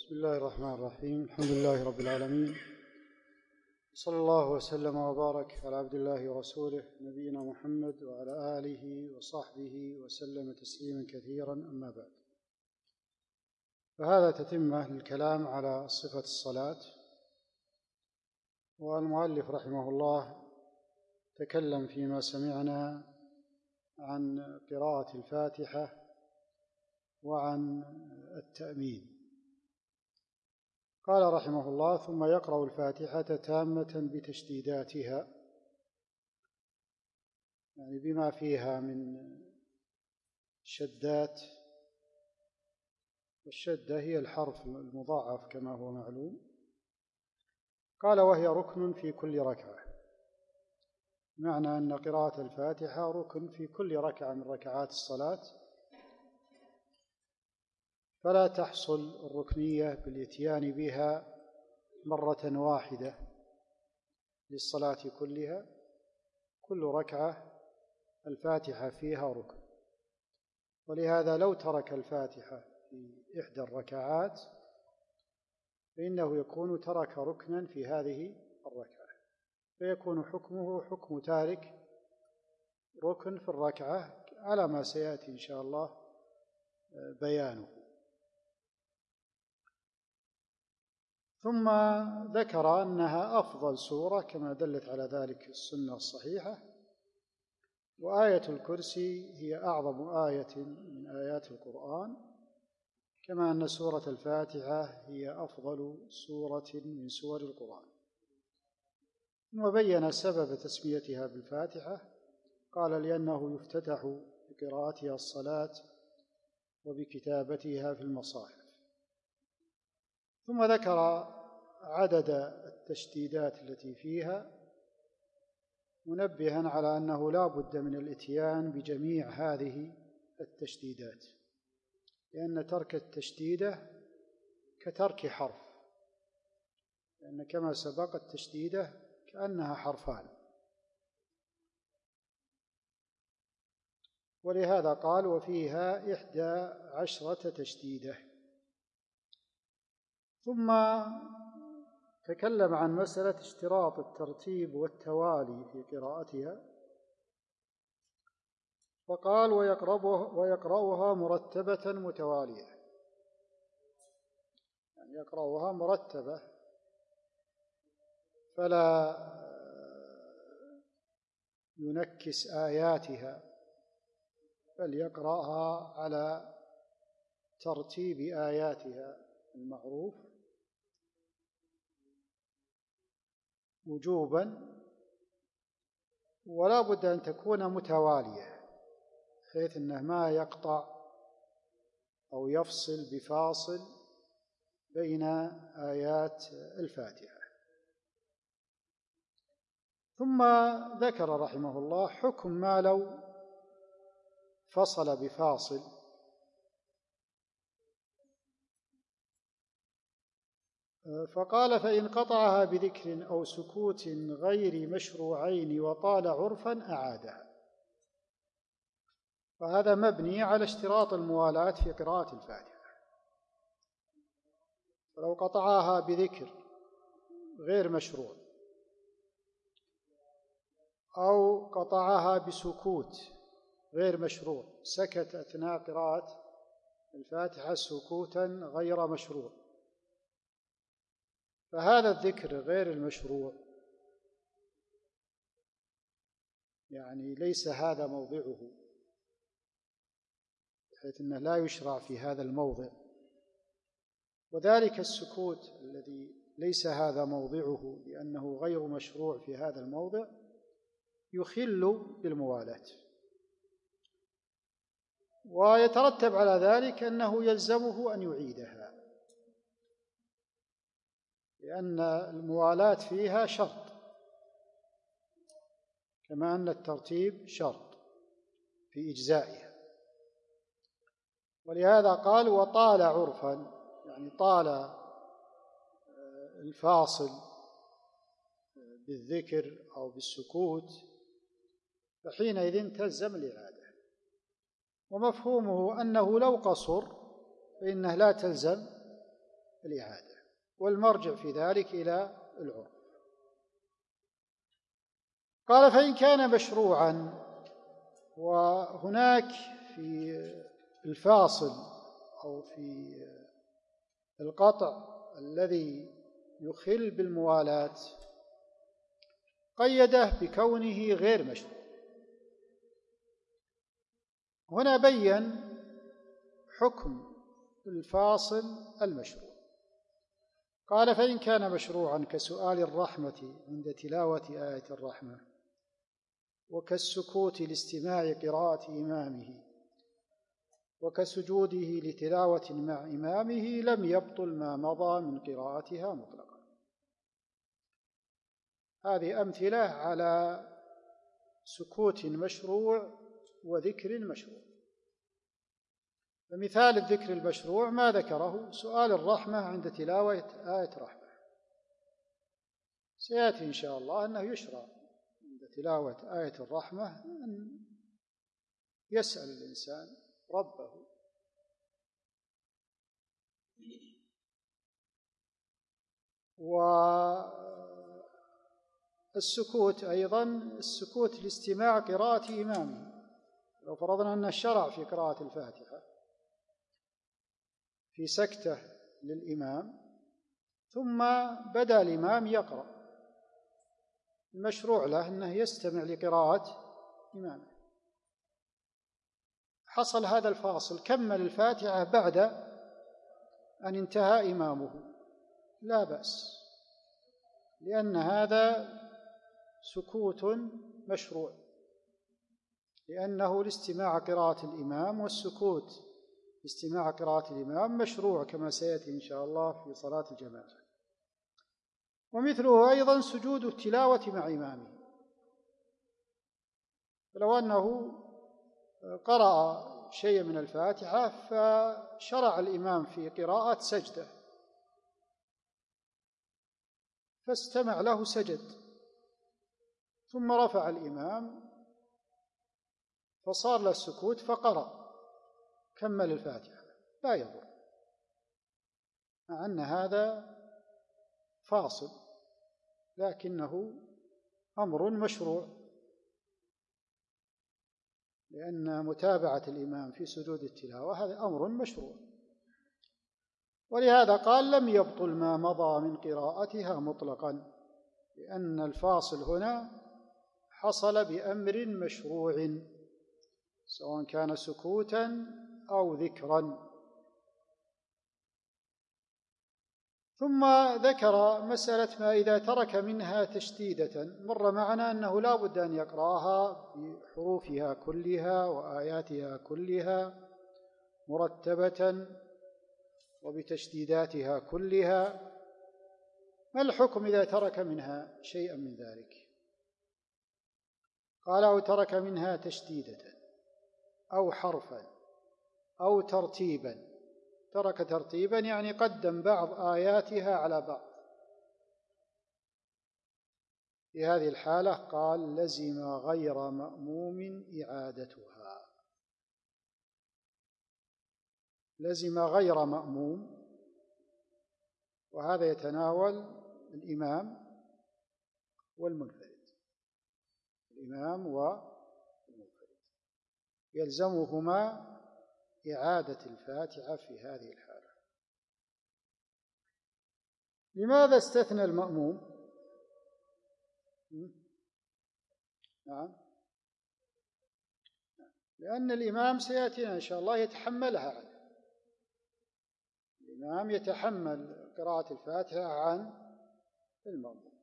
بسم الله الرحمن الرحيم. الحمد لله رب العالمين، صلى الله وسلم وبارك على عبد الله ورسوله نبينا محمد وعلى آله وصحبه وسلم تسليما كثيرا. أما بعد، فهذا تتمة للكلام على صفة الصلاة. والمؤلف رحمه الله تكلم فيما سمعنا عن قراءة الفاتحة وعن التأمين. قال رحمه الله: ثم يقرأ الفاتحة تامة بتشديداتها، يعني بما فيها من شدات، والشدة هي الحرف المضاعف كما هو معلوم. قال: وهي ركن في كل ركعة، معنى أن قراءة الفاتحة ركن في كل ركعة من ركعات الصلاة، فلا تحصل الركنية بالإتيان بها مرة واحدة للصلاة كلها. كل ركعة الفاتحة فيها ركن، ولهذا لو ترك الفاتحة في إحدى الركعات فإنه يكون ترك ركنا في هذه الركعة، فيكون حكمه حكم تارك ركن في الركعة، على ما سيأتي إن شاء الله بيانه. ثم ذكر أنها أفضل سورة كما دلت على ذلك السنة الصحيحة، وآية الكرسي هي أعظم آية من آيات القرآن، كما أن سورة الفاتحة هي أفضل سورة من سور القرآن. ثم بين سبب تسميتها بالفاتحة، قال: لأنه يفتتح بقراءتها الصلاة وبكتابتها في المصاحف. ثم ذكر عدد التشديدات التي فيها، منبها على أنه لا بد من الإتيان بجميع هذه التشديدات، لأن ترك التشديدة كترك حرف، لأن كما سبق التشديدة كأنها حرفان. ولهذا قال: وفيها 11 تشديدة. ثم تكلم عن مسألة اشتراط الترتيب والتوالي في قراءتها، فقال: ويقرأها مرتبة متوالية، يعني يقرأها مرتبة، فلا ينكس آياتها، بل يقرأها على ترتيب آياتها المعروف وجوبا، ولا بد أن تكون متوالية، بحيث أنه ما يقطع أو يفصل بفاصل بين آيات الفاتحة. ثم ذكر رحمه الله حكم ما لو فصل بفاصل، فقال: فإن قطعها بذكر أو سكوت غير مشروعين وطال عرفا أعادها. فهذا مبني على اشتراط الموالاة في قراءة الفاتحة. فلو قطعها بذكر غير مشروع أو قطعها بسكوت غير مشروع، سكت أثناء قراءة الفاتحة سكوتا غير مشروع، فهذا الذكر غير المشروع يعني ليس هذا موضعه، بحيث أنه لا يشرع في هذا الموضع. وذلك السكوت الذي ليس هذا موضعه لأنه غير مشروع في هذا الموضع يخل بالموالاة، ويترتب على ذلك أنه يلزمه أن يعيدها، لأن الموالاة فيها شرط، كما أن الترتيب شرط في إجزائها. ولهذا قال: وطال عرفا، يعني طال الفاصل بالذكر أو بالسكوت، فحينئذ تلزم الإعادة. ومفهومه أنه لو قصر فإنه لا تلزم الإعادة، والمرجع في ذلك إلى العرف. قال: فإن كان مشروعا، وهناك في الفاصل أو في القطع الذي يخل بالموالاة قيده بكونه غير مشروع. هنا بين حكم الفاصل المشروع. قال: فإن كان مشروعا كسؤال الرحمة عند تلاوة آية الرحمة، وكالسكوت لاستماع قراءة إمامه، وكسجوده لتلاوة مع إمامه، لم يبطل ما مضى من قراءتها مطلقا. هذه أمثلة على سكوت مشروع وذكر مشروع. فمثال الذكر المشروع ما ذكره سؤال الرحمة عند تلاوة آية رحمة. سيأتي إن شاء الله أنه يشرع عند تلاوة آية الرحمة أن يسأل الإنسان ربه. والسكوت أيضا السكوت لاستماع قراءة إمامه. لو فرضنا أن الشرع في قراءة الفاتحة في سكتة للإمام ثم بدأ الإمام يقرأ، المشروع له أنه يستمع لقراءة إمامه. حصل هذا الفاصل، كمل الفاتحة بعد أن انتهى إمامه، لا بأس، لأن هذا سكوت مشروع، لأنه لاستماع قراءة الإمام، والسكوت لاستماع قراءة الإمام مشروع كما سيأتي إن شاء الله في صلاة الجماعة. ومثله أيضا سجود التلاوة مع إمامه. لو أنه قرأ شيء من الفاتحة فشرع الإمام في قراءة سجدة فاستمع له سجد، ثم رفع الإمام فصار له السكوت فقرأ، كمل الفاتحة، لا يضر، مع أن هذا فاصل لكنه أمر مشروع، لأن متابعة الإمام في سجود التلاوة هذا أمر مشروع. ولهذا قال: لم يبطل ما مضى من قراءتها مطلقا، لأن الفاصل هنا حصل بأمر مشروع سواء كان سكوتا أو ذكرا. ثم ذكر مسألة ما إذا ترك منها تشديدة. مر معنا أنه لا بد أن يقرأها بحروفها كلها وآياتها كلها مرتبة وبتشديداتها كلها. ما الحكم إذا ترك منها شيئا من ذلك؟ قال: أو ترك منها تشديدة أو حرفا أو ترتيبا. ترك ترتيبا يعني قدم بعض آياتها على بعض. في هذه الحالة قال: لزم غير مأموم إعادتها. لزم غير مأموم، وهذا يتناول الإمام والمنفرد. الإمام والمنفرد يلزمهما إعادة الفاتحة في هذه الحالة. لماذا استثنى المأموم؟ نعم، لأن الإمام سيأتينا إن شاء الله يتحملها عنه. الإمام يتحمل قراءة الفاتحة عن المأموم،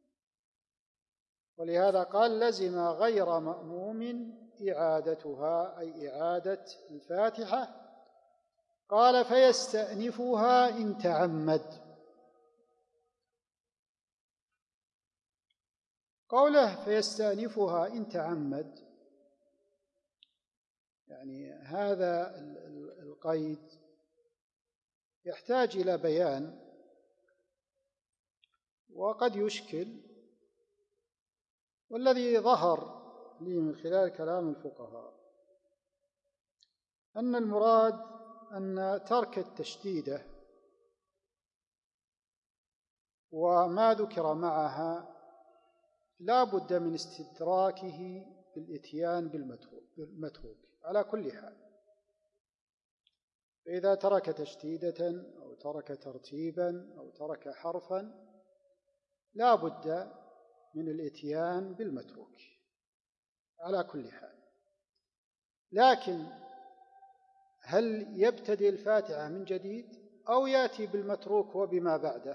ولهذا قال: لزم غير مأموم إعادتها، أي إعادة الفاتحة. قال: فيستأنفها إن تعمد. قوله فيستأنفها إن تعمد، يعني هذا القيد يحتاج إلى بيان وقد يشكل. والذي ظهر لي من خلال كلام الفقهاء أن المراد أن ترك التشديدة وما ذكر معها لا بد من استدراكه بالإتيان بالمتروك على كل حال. فإذا ترك تشديدة أو ترك ترتيبا أو ترك حرفا لا بد من الإتيان بالمتروك على كل حال. لكن هل يبتدئ الفاتحة من جديد أو يأتي بالمتروك وبما بعده؟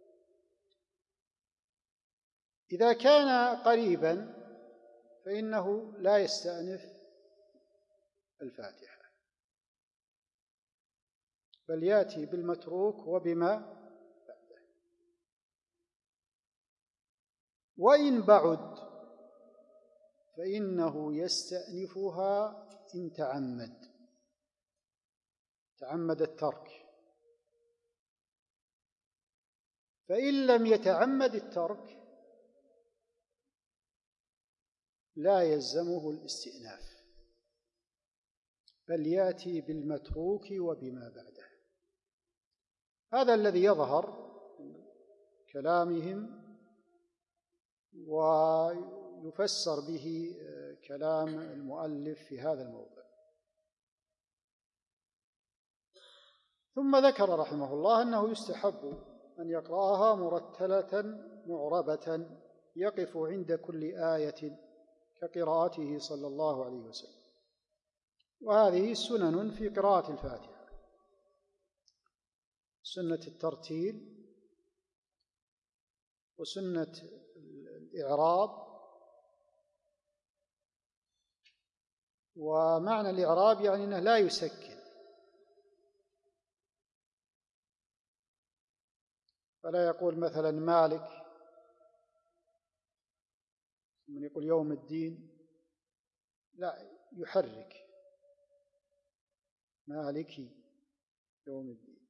إذا كان قريبا فإنه لا يستأنف الفاتحة، بل يأتي بالمتروك وبما بعده. وإن بعد فإنه يستأنفها إن تعمد الترك. فإن لم يتعمد الترك لا يلزمه الاستئناف، بل يأتي بالمتروك وبما بعده. هذا الذي يظهر من كلامهم ويفسر به كلام المؤلف في هذا الموضع. ثم ذكر رحمه الله أنه يستحب أن يقرأها مرتلة معربة يقف عند كل آية كقراءته صلى الله عليه وسلم. وهذه سنن في قراءة الفاتحة: سنة الترتيل، وسنة الإعراب. ومعنى الإعراب يعني أنه لا يسكن، فلا يقول مثلا مالك من يقول يوم الدين، لا، يحرك مالكي يوم الدين.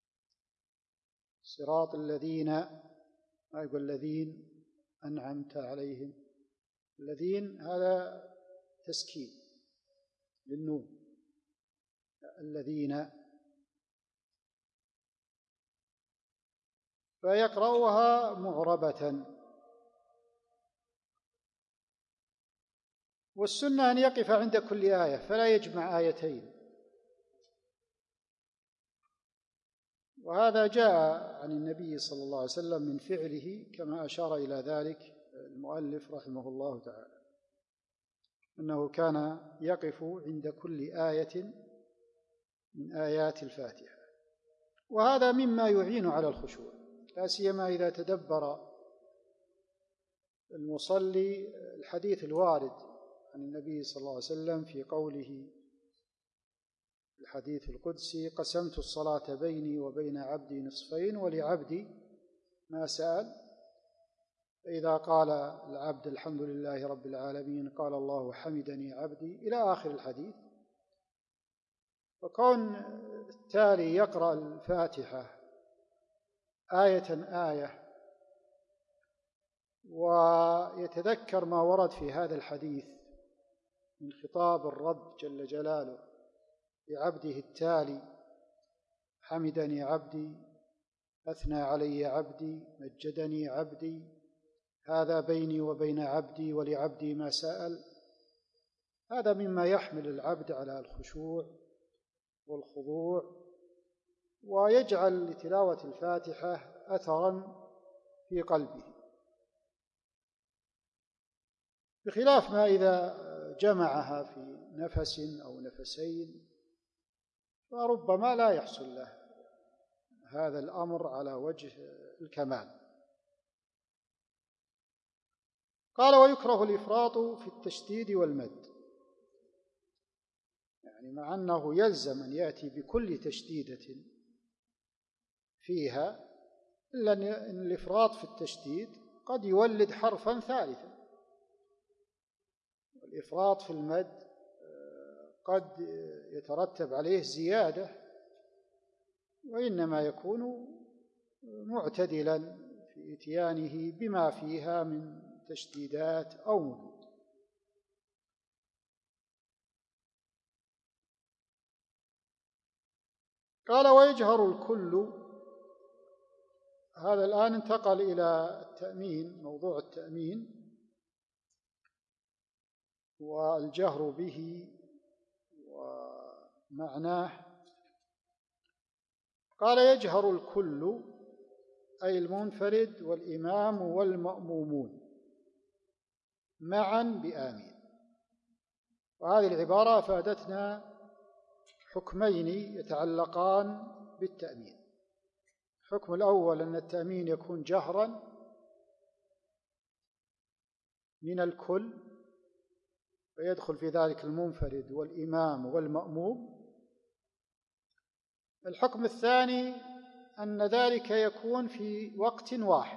صراط الذين، ما يقول الذين أنعمت عليهم، الذين هذا تسكين للنون، الذين. فيقرأها معربة. والسنة أن يقف عند كل آية فلا يجمع آيتين، وهذا جاء عن النبي صلى الله عليه وسلم من فعله كما أشار إلى ذلك المؤلف رحمه الله تعالى، أنه كان يقف عند كل آية من آيات الفاتحة. وهذا مما يعين على الخشوع، لا سيما إذا تدبر المصلي الحديث الوارد عن النبي صلى الله عليه وسلم في قوله الحديث القدسي: قسمت الصلاة بيني وبين عبدي نصفين ولعبدي ما سأل، فإذا قال العبد الحمد لله رب العالمين قال الله حمدني عبدي، إلى آخر الحديث. وكون التالي يقرأ الفاتحة آية آية ويتذكر ما ورد في هذا الحديث من خطاب الرب جل جلاله لعبده التالي: حمدني عبدي، أثنى علي عبدي، مجدني عبدي، هذا بيني وبين عبدي ولعبدي ما سأل. هذا مما يحمل العبد على الخشوع والخضوع، ويجعل لتلاوة الفاتحة أثرا في قلبه، بخلاف ما إذا جمعها في نفس أو نفسين فربما لا يحصل له هذا الأمر على وجه الكمال. قال: ويكره الإفراط في التشديد والمد، يعني مع أنه يلزم أن يأتي بكل تشديدة فيها، إلا أن الإفراط في التشديد قد يولد حرفا ثالثا، والإفراط في المد قد يترتب عليه زيادة، وإنما يكون معتدلا في إتيانه بما فيها من تشديدات أو مدود. قال: ويجهر الكل هذا الآن انتقل إلى التأمين، موضوع التأمين والجهر به ومعناه. قال: يجهر الكل، أي المنفرد والإمام والمأمومون معا بآمين. وهذه العبارة أفادتنا حكمين يتعلقان بالتأمين. الحكم الأول أن التأمين يكون جهرا من الكل، ويدخل في ذلك المنفرد والإمام والمأموم. الحكم الثاني أن ذلك يكون في وقت واحد،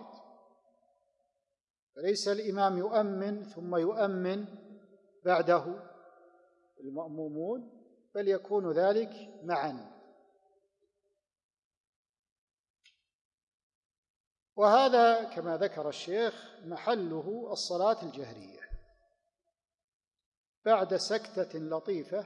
فليس الإمام يؤمن ثم يؤمن بعده المأمومون، بل يكون ذلك معا. وهذا كما ذكر الشيخ محله الصلاة الجهرية بعد سكتة لطيفة،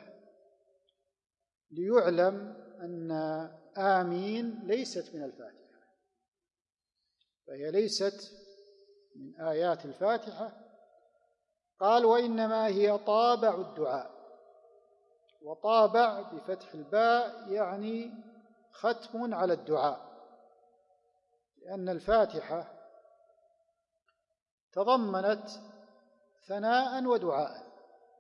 ليعلم أن آمين ليست من الفاتحة، فهي ليست من آيات الفاتحة. قال: وإنما هي طابع الدعاء. وطابع بفتح الباء يعني ختم على الدعاء، لأن الفاتحة تضمنت ثناء ودعاء،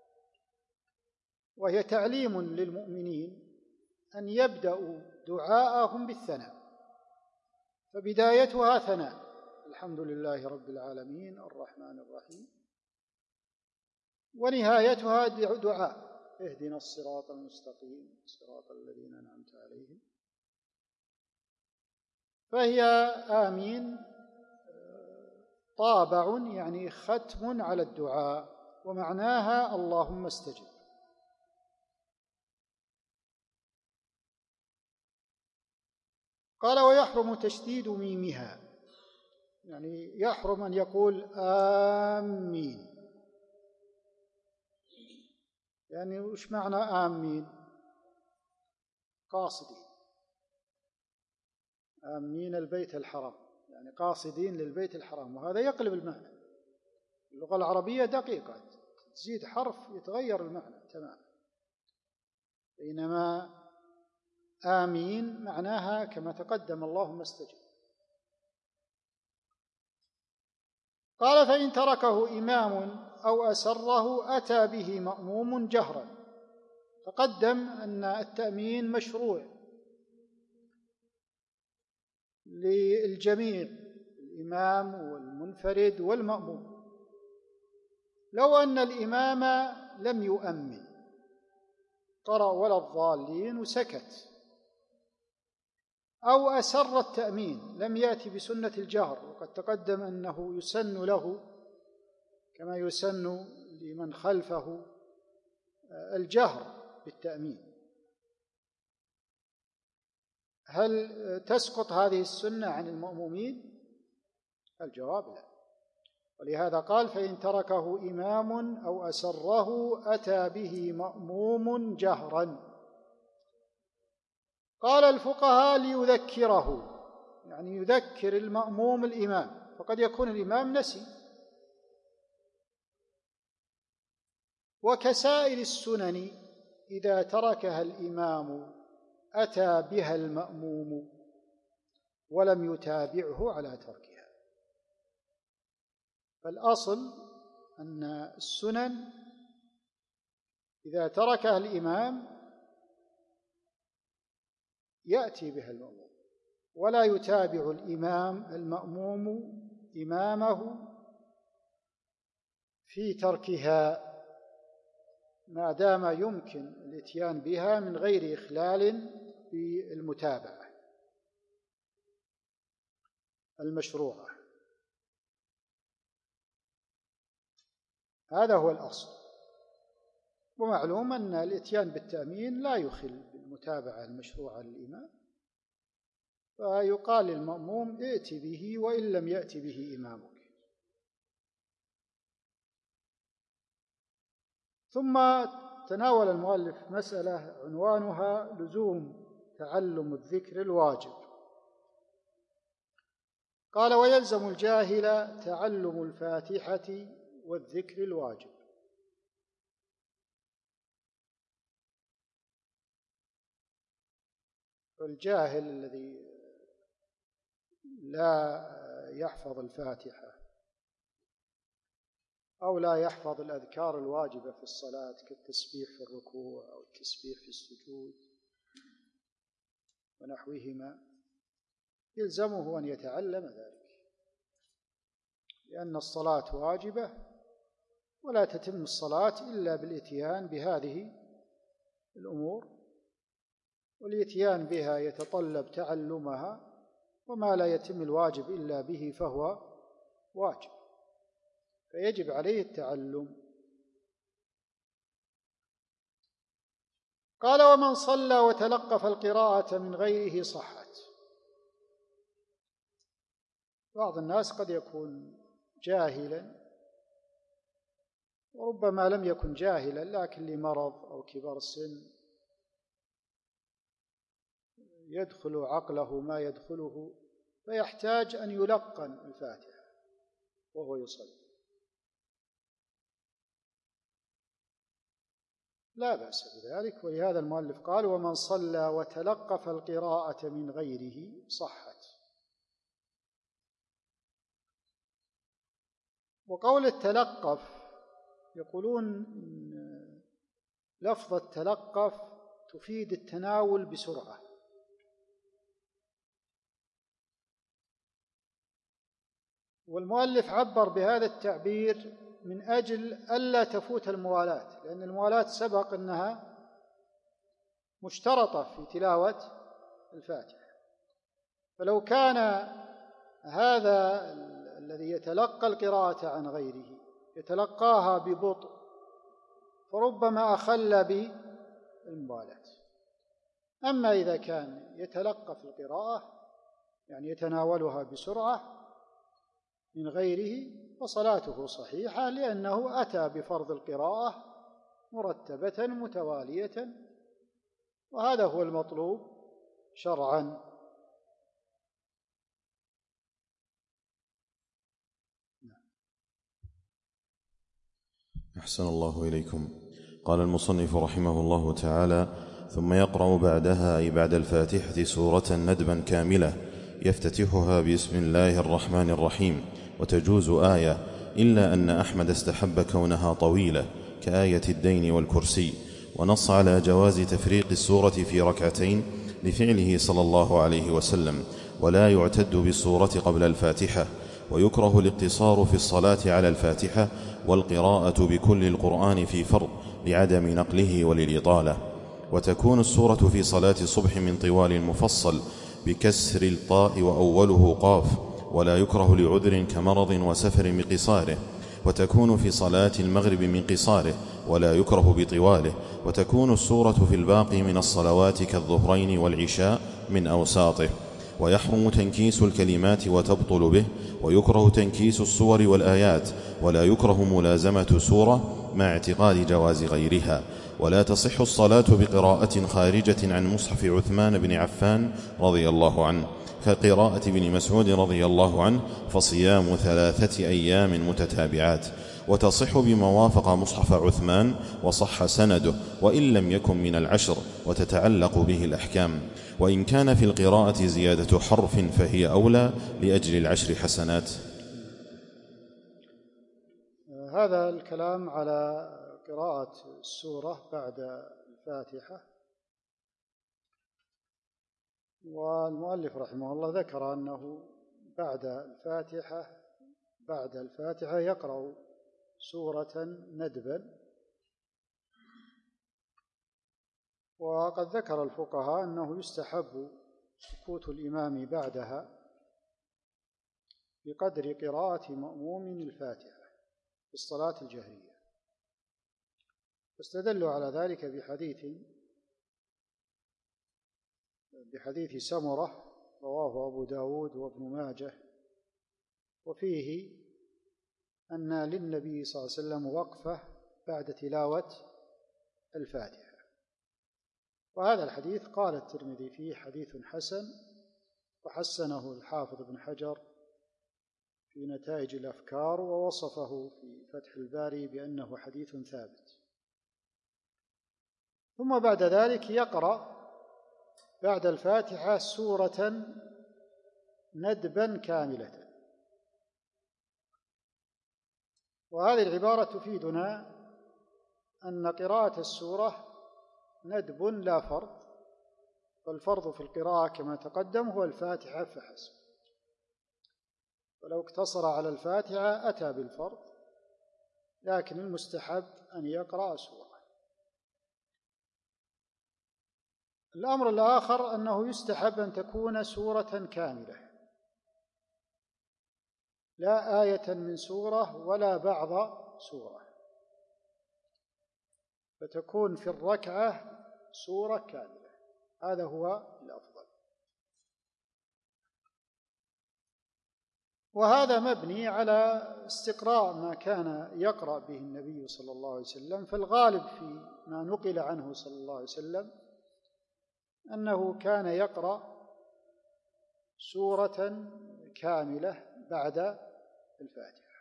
وهي تعليم للمؤمنين أن يبدأوا دعاءهم بالثناء، فبدايتها ثناء: الحمد لله رب العالمين الرحمن الرحيم، ونهايتها دعاء: اهدنا الصراط المستقيم صراط الذين أنعمت عليهم. فهي آمين طابع يعني ختم على الدعاء، ومعناها اللهم استجب. قال: ويحرم تشديد ميمها، يعني يحرم أن يقول آمين. يعني وش معنى آمين؟ قاصدين، آمين البيت الحرام، يعني قاصدين للبيت الحرام. وهذا يقلب المعنى. اللغة العربية دقيقة، تزيد حرف يتغير المعنى تماما. بينما آمين معناها كما تقدم اللهم استجب. قال: فإن تركه إمام أو أسره أتى به مأموم جهرا. تقدم أن التأمين مشروع للجميع، الإمام والمنفرد والمأموم. لو أن الإمام لم يؤمن، قرأ ولا الضالين وسكت، أو أسر التأمين، لم يأتي بسنة الجهر، وقد تقدم أنه يسن له كما يسن لمن خلفه الجهر بالتأمين. هل تسقط هذه السنة عن المأمومين؟ الجواب لا. ولهذا قال: فإن تركه إمام أو أسره أتى به مأموم جهرا. قال الفقهاء: ليذكره، يعني يذكر المأموم الإمام، فقد يكون الإمام نسي. وكسائر السنن إذا تركها الإمام أتى بها المأموم ولم يتابعه على تركها. فالأصل أن السنن إذا تركها الإمام يأتي بها المأموم، ولا يتابع الإمام المأموم إمامه في تركها، ما دام يمكن الإتيان بها من غير إخلال بالمتابعة المشروعة. هذا هو الأصل. ومعلوم أن الإتيان بالتأمين لا يخل بالمتابعة المشروعة للإمام، فيقال للمأموم: ائت به وإن لم يأت به إمامك. ثم تناول المؤلف مسألة عنوانها لزوم تعلم الذكر الواجب. قال: ويلزم الجاهل تعلم الفاتحة والذكر الواجب. فالجاهل الذي لا يحفظ الفاتحة أو لا يحفظ الأذكار الواجبة في الصلاة كالتسبيح في الركوع أو التسبيح في السجود ونحوهما، يلزمه أن يتعلم ذلك، لأن الصلاة واجبة ولا تتم الصلاة إلا بالإتيان بهذه الأمور، والإتيان بها يتطلب تعلمها، وما لا يتم الواجب إلا به فهو واجب، فيجب عليه التعلم. قال: ومن صلى وتلقف القراءة من غيره صحت. بعض الناس قد يكون جاهلا، وربما لم يكن جاهلا لكن لمرض أو كبر السن يدخل عقله ما يدخله، فيحتاج أن يلقن الفاتحة وهو يصلي، لا بأس بذلك. ولهذا المؤلف قال: ومن صلى وتلقف القراءة من غيره صحت. وقول التلقف يقولون إن لفظ التلقف تفيد التناول بسرعة، والمؤلف عبر بهذا التعبير من أجل ألا تفوت الموالاة، لأن الموالاة سبق أنها مشترطة في تلاوة الفاتحة، فلو كان هذا الذي يتلقى القراءة عن غيره يتلقاها ببطء فربما أخل بالموالاة. أما إذا كان يتلقى في القراءة يعني يتناولها بسرعة من غيره فصلاته صحيحة، لأنه أتى بفرض القراءة مرتبة متوالية، وهذا هو المطلوب شرعا. أحسن الله إليكم. قال المصنف رحمه الله تعالى: ثم يقرأ بعدها أي بعد الفاتحة سورة ندبا كاملة يفتتحها بسم الله الرحمن الرحيم، وتجوز آية، إلا أن أحمد استحب كونها طويلة كآية الدين والكرسي، ونص على جواز تفريق السورة في ركعتين لفعله صلى الله عليه وسلم، ولا يعتد بالسورة قبل الفاتحة، ويكره الاقتصار في الصلاة على الفاتحة والقراءة بكل القرآن في فرض لعدم نقله وللإطالة. وتكون السورة في صلاة الصبح من طوال المفصل بكسر الطاء وأوله قاف، ولا يكره لعذر كمرض وسفر بقصاره. وتكون في صلاة المغرب من قصاره ولا يكره بطواله. وتكون السورة في الباقي من الصلوات كالظهرين والعشاء من أوساطه. ويحرم تنكيس الكلمات وتبطل به، ويكره تنكيس الصور والآيات، ولا يكره ملازمة سورة مع اعتقاد جواز غيرها. ولا تصح الصلاة بقراءة خارجة عن مصحف عثمان بن عفان رضي الله عنه كقراءة ابن مسعود رضي الله عنه، فصيام 3 أيام متتابعات. وتصح بما وافق مصحف عثمان وصح سنده وإن لم يكن من 10، وتتعلق به الأحكام. وإن كان في القراءة زيادة حرف فهي أولى لأجل 10 حسنات. هذا الكلام على قراءة السورة بعد الفاتحة. والمؤلف رحمه الله ذكر أنه بعد الفاتحة يقرأ سورة ندبا، وقد ذكر الفقهاء أنه يستحب سكوت الإمام بعدها بقدر قراءة مأموم الفاتحة في الصلاة الجهرية، واستدلوا على ذلك بحديث سمرة رواه أبو داود وابن ماجه، وفيه أن للنبي صلى الله عليه وسلم وقفة بعد تلاوة الفاتحة. وهذا الحديث قال الترمذي فيه حديث حسن، وحسنه الحافظ ابن حجر في نتائج الأفكار، ووصفه في فتح الباري بأنه حديث ثابت. ثم بعد ذلك يقرأ بعد الفاتحة سورة ندبا كاملة. وهذه العبارة تفيدنا أن قراءة السورة ندب لا فرض، فالفرض في القراءة كما تقدم هو الفاتحة فحسب، ولو اقتصر على الفاتحة أتى بالفرض، لكن المستحب أن يقرأ سورة. الأمر الآخر أنه يستحب أن تكون سورة كاملة، لا آية من سورة ولا بعض سورة، فتكون في الركعة سورة كاملة، هذا هو الأفضل. وهذا مبني على استقراء ما كان يقرأ به النبي صلى الله عليه وسلم، فالغالب في ما نقل عنه صلى الله عليه وسلم أنه كان يقرأ سورة كاملة بعد الفاتحة،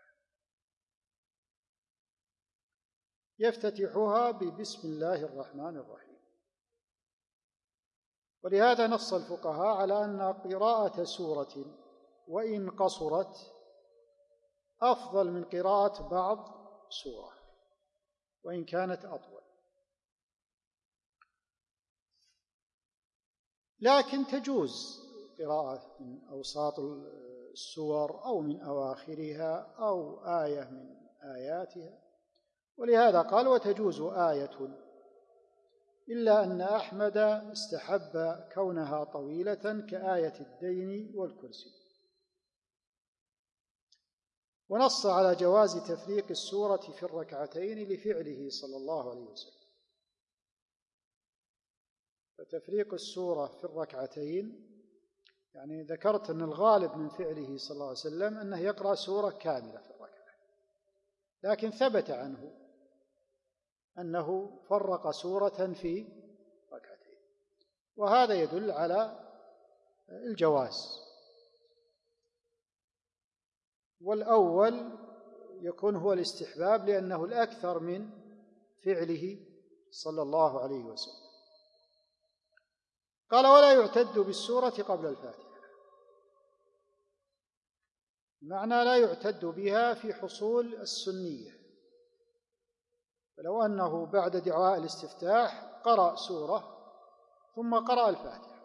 يفتتحها ببسم الله الرحمن الرحيم. ولهذا نص الفقهاء على أن قراءة سورة وإن قصرت أفضل من قراءة بعض سورة وإن كانت أطول، لكن تجوز قراءة من أوساط السور أو من أواخرها أو آية من آياتها، ولهذا قال وتجوز آية، إلا أن أحمد استحب كونها طويلة كآية الدين والكرسي، ونص على جواز تفريق السورة في الركعتين لفعله صلى الله عليه وسلم. فتفريق السورة في الركعتين يعني ذكرت أن الغالب من فعله صلى الله عليه وسلم أنه يقرأ سورة كاملة في الركعة، لكن ثبت عنه أنه فرق سورة في ركعتين، وهذا يدل على الجواز. والأول يكون هو الاستحباب لأنه الأكثر من فعله صلى الله عليه وسلم. قال ولا يعتد بالسورة قبل الفاتحة، معنى لا يعتد بها في حصول السنية، فلو أنه بعد دعاء الاستفتاح قرأ سورة ثم قرأ الفاتحة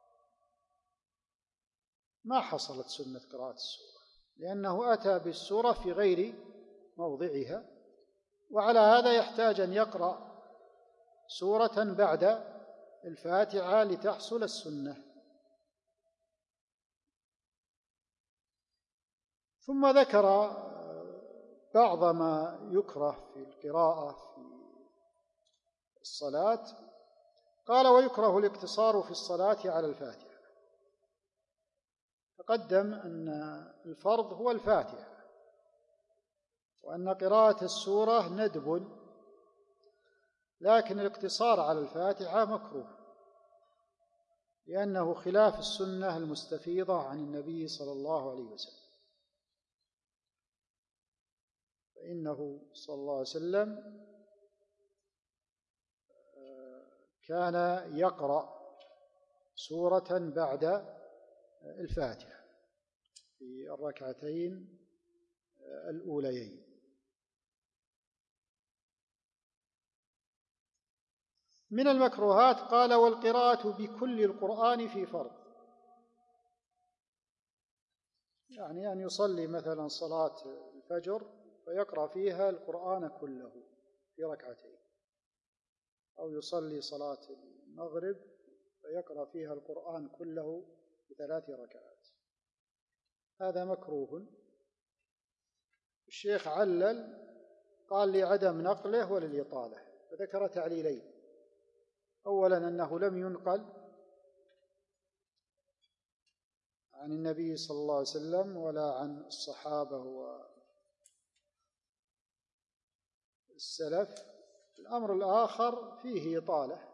ما حصلت سنة قراءة السورة، لأنه أتى بالسورة في غير موضعها، وعلى هذا يحتاج أن يقرأ سورة بعد الفاتحة لتحصل السنة. ثم ذكر بعض ما يكره في القراءة في الصلاة، قال ويكره الاقتصار في الصلاة على الفاتحة. تقدم أن الفرض هو الفاتحة، وأن قراءة السورة ندب، لكن الاقتصار على الفاتحة مكروه، لأنه خلاف السنة المستفيضة عن النبي صلى الله عليه وسلم، فإنه صلى الله عليه وسلم كان يقرأ سورة بعد الفاتحة في الركعتين الأوليين. من المكروهات قال والقراءة بكل القرآن في فرض، يعني أن يصلي مثلا صلاة الفجر فيقرأ فيها القرآن كله في ركعتين، أو يصلي صلاة المغرب فيقرأ فيها القرآن كله في 3 ركعات، هذا مكروه. الشيخ علل قال لعدم نقله وللإطالة، فذكر تعليلين: أولا أنه لم ينقل عن النبي صلى الله عليه وسلم ولا عن الصحابة والسلف. الأمر الآخر فيه إطالة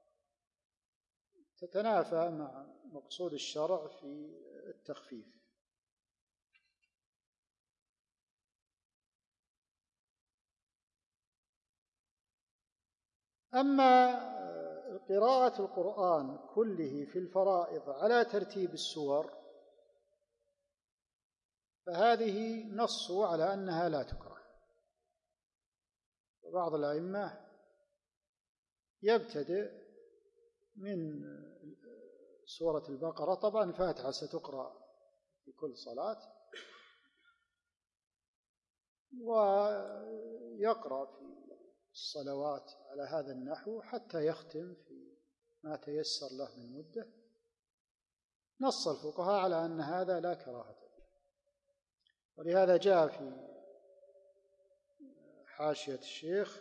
تتنافى مع مقصود الشرع في التخفيف. أما قراءة القرآن كله في الفرائض على ترتيب السور فهذه نصوا على أنها لا تكره. وبعض الأئمة يبتدئ من سورة البقرة، طبعا الفاتحة ستقرأ في كل صلاة، ويقرأ في الصلوات على هذا النحو حتى يختم في ما تيسر له من مدة. نص الفقهاء على أن هذا لا كراهة فيه، ولهذا جاء في حاشية الشيخ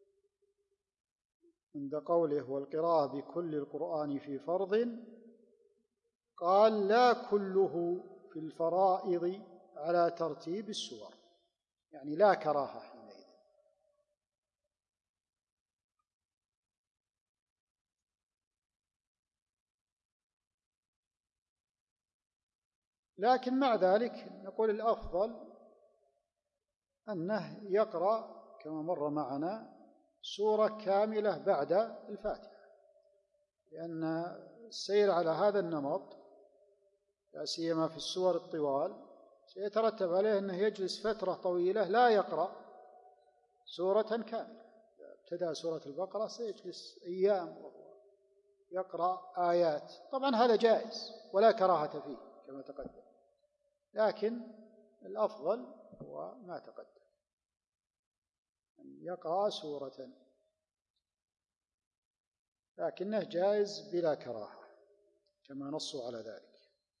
عند قوله والقراءة بكل القرآن في فرض، قال لا كله في الفرائض على ترتيب السور، يعني لا كراهة حينئذ. لكن مع ذلك نقول الأفضل أنه يقرأ كما مر معنا سورة كاملة بعد الفاتحة، لأن السير على هذا النمط لا سيما في السور الطوال سيترتب عليه أنه يجلس فترة طويلة لا يقرأ سورة كاملة. ابتدأ سورة البقرة سيجلس أيام يقرأ آيات، طبعا هذا جائز ولا كراهة فيه كما تقدم، لكن الأفضل هو ما تقدم أن يقرأ سورة، لكنه جائز بلا كراهة كما نصوا على ذلك.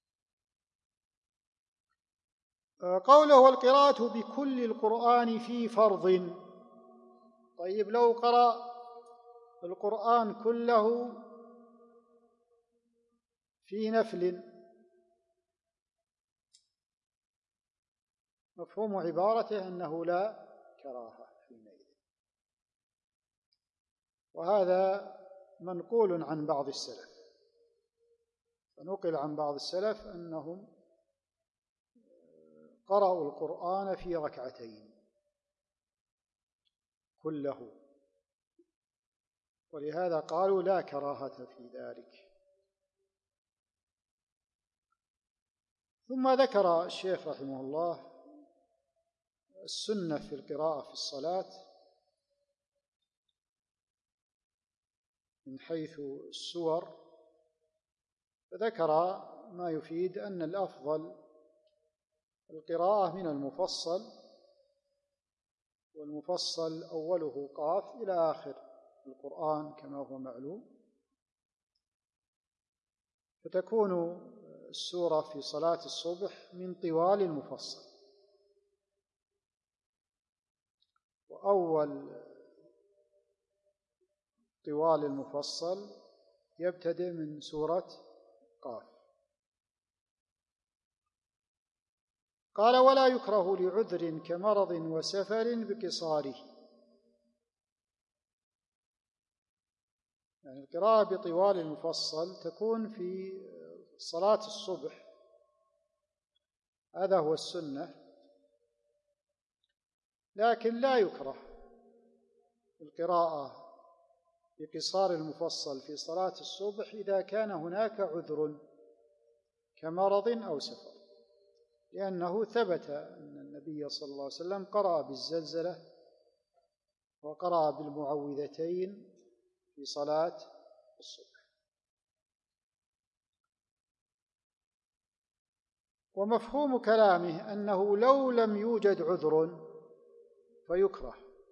قوله والقراءة بكل القرآن في فرض، طيب لو قرأ القرآن كله في نفل، مفهوم عبارته أنه لا كراهة حينئذ، وهذا منقول عن بعض السلف، فنقل عن بعض السلف أنهم قرأوا القرآن في ركعتين كله، ولهذا قالوا لا كراهة في ذلك. ثم ذكر الشيخ رحمه الله السنة في القراءة في الصلاة من حيث السور، فذكر ما يفيد أن الأفضل القراءة من المفصل، والمفصل أوله قاف إلى آخر القرآن كما هو معلوم، فتكون السورة في صلاة الصبح من طوال المفصل، وأول طوال المفصل يبتدئ من سورة قاف. قال ولا يكره لعذر كمرض وسفر بقصاره، يعني القراءة بطوال المفصل تكون في صلاة الصبح، هذا هو السنة، لكن لا يكره القراءة بقصار المفصل في صلاة الصبح إذا كان هناك عذر كمرض أو سفر، لأنه ثبت أن النبي صلى الله عليه وسلم قرأ بالزلزلة وقرأ بالمعوذتين في صلاة الصبح. ومفهوم كلامه أنه لو لم يوجد عذر فيكره،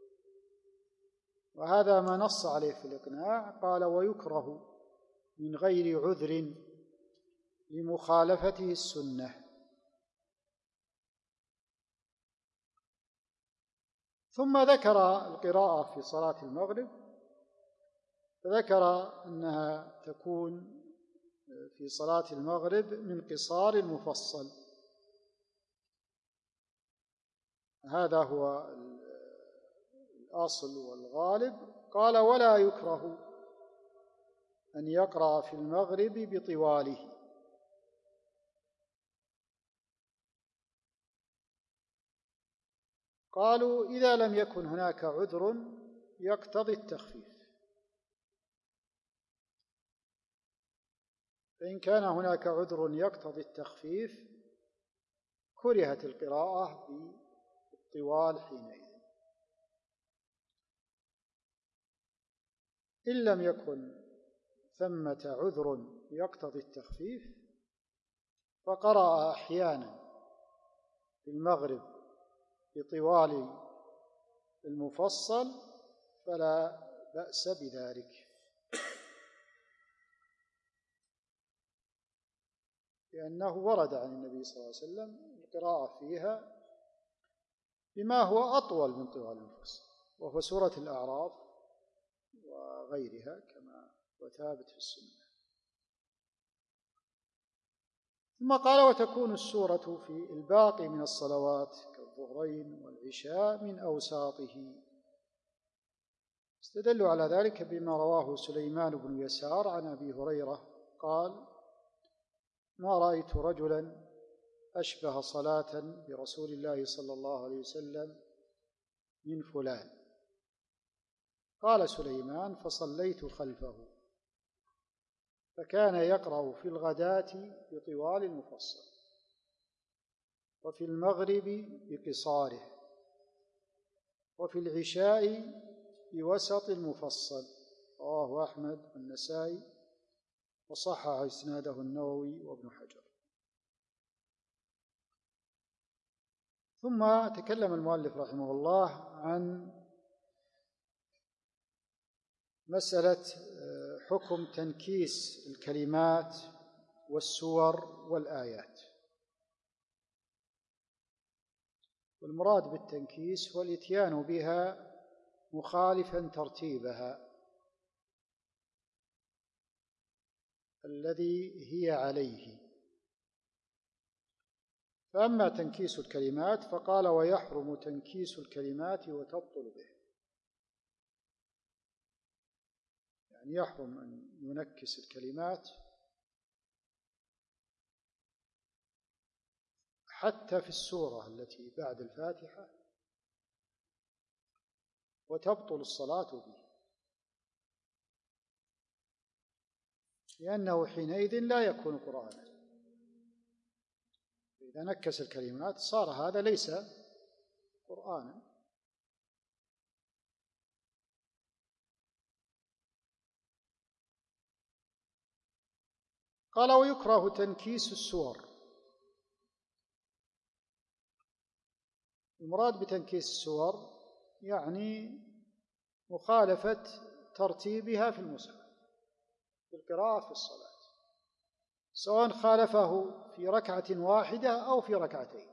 وهذا ما نص عليه في الإقناع، قال ويكره من غير عذر لمخالفته السنة. ثم ذكر القراءة في صلاة المغرب، فذكر أنها تكون في صلاة المغرب من قصار المفصل، هذا هو الأصل والغالب. قال ولا يكره أن يقرأ في المغرب بطواله، قالوا إذا لم يكن هناك عذر يقتضي التخفيف، فإن كان هناك عذر يقتضي التخفيف كرهت القراءة بالطوال حينئذ. إن لم يكن ثمة عذر يقتضي التخفيف فقرأ أحيانا في المغرب بطوال المفصل فلا بأس بذلك، لأنه ورد عن النبي صلى الله عليه وسلم القراءة فيها بما هو أطول من طوال المفصل، وهو سورة الأعراف وغيرها كما هو ثابت في السنة. ثم قال: وتكون السورة في الباقي من الصلوات كالظهرين والعشاء من أوساطه. استدلوا على ذلك بما رواه سليمان بن يسار عن أبي هريرة قال: ما رأيت رجلا أشبه صلاة برسول الله صلى الله عليه وسلم من فلان. قال سليمان: فصليت خلفه فكان يقرأ في الغداة بطوال المفصل وفي المغرب بقصاره وفي العشاء بوسط المفصل. رواه أحمد والنسائي وصحح إسناده النووي وابن حجر. ثم تكلم المؤلف رحمه الله عن مسألة حكم تنكيس الكلمات والسور والآيات. والمراد بالتنكيس هو الإتيان بها مخالفا ترتيبها الذي هي عليه. فأما تنكيس الكلمات فقال: ويحرم تنكيس الكلمات وتبطل به، يعني يحرم أن ينكس الكلمات حتى في السورة التي بعد الفاتحة، وتبطل الصلاة به، لأنه حينئذ لا يكون قرآنا. إذا نكس الكلمات صار هذا ليس قرآنا. قال: ويكره تنكيس السور. المراد بتنكيس السور يعني مخالفة ترتيبها في المصحف في القراءة في الصلاة، سواء خالفه في ركعة واحدة أو في ركعتين.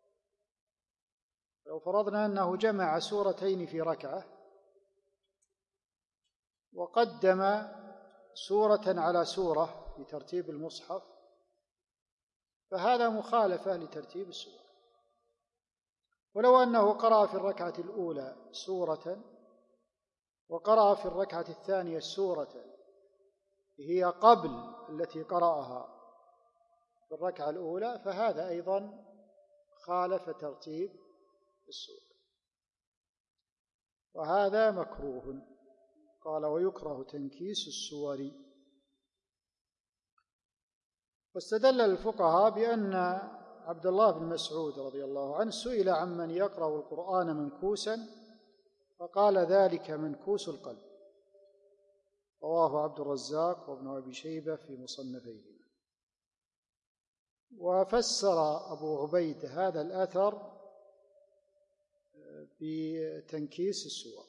لو فرضنا أنه جمع سورتين في ركعة وقدم سورة على سورة في ترتيب المصحف فهذا مخالفة لترتيب السور. ولو أنه قرأ في الركعة الأولى سورة وقرأ في الركعة الثانية سورة هي قبل التي قرأها في الركعة الأولى فهذا أيضا خالف ترتيب السور، وهذا مكروه. قال: ويكره تنكيس السور. واستدل الفقهاء بأن عبد الله بن مسعود رضي الله عنه سئل عمن يقرأ القرآن منكوسا فقال: ذلك منكوس القلب. رواه عبد الرزاق وابن أبي شيبة في مصنفيهما. وفسر أبو عبيد هذا الأثر بتنكيس السور.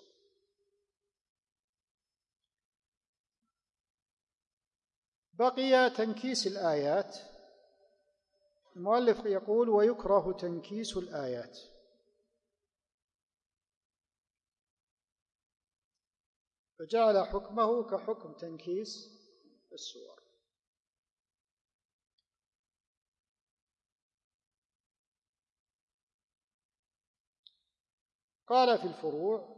بقي تنكيس الآيات. المؤلف يقول: ويكره تنكيس الآيات. فجعل حكمه كحكم تنكيس السور. قال في الفروع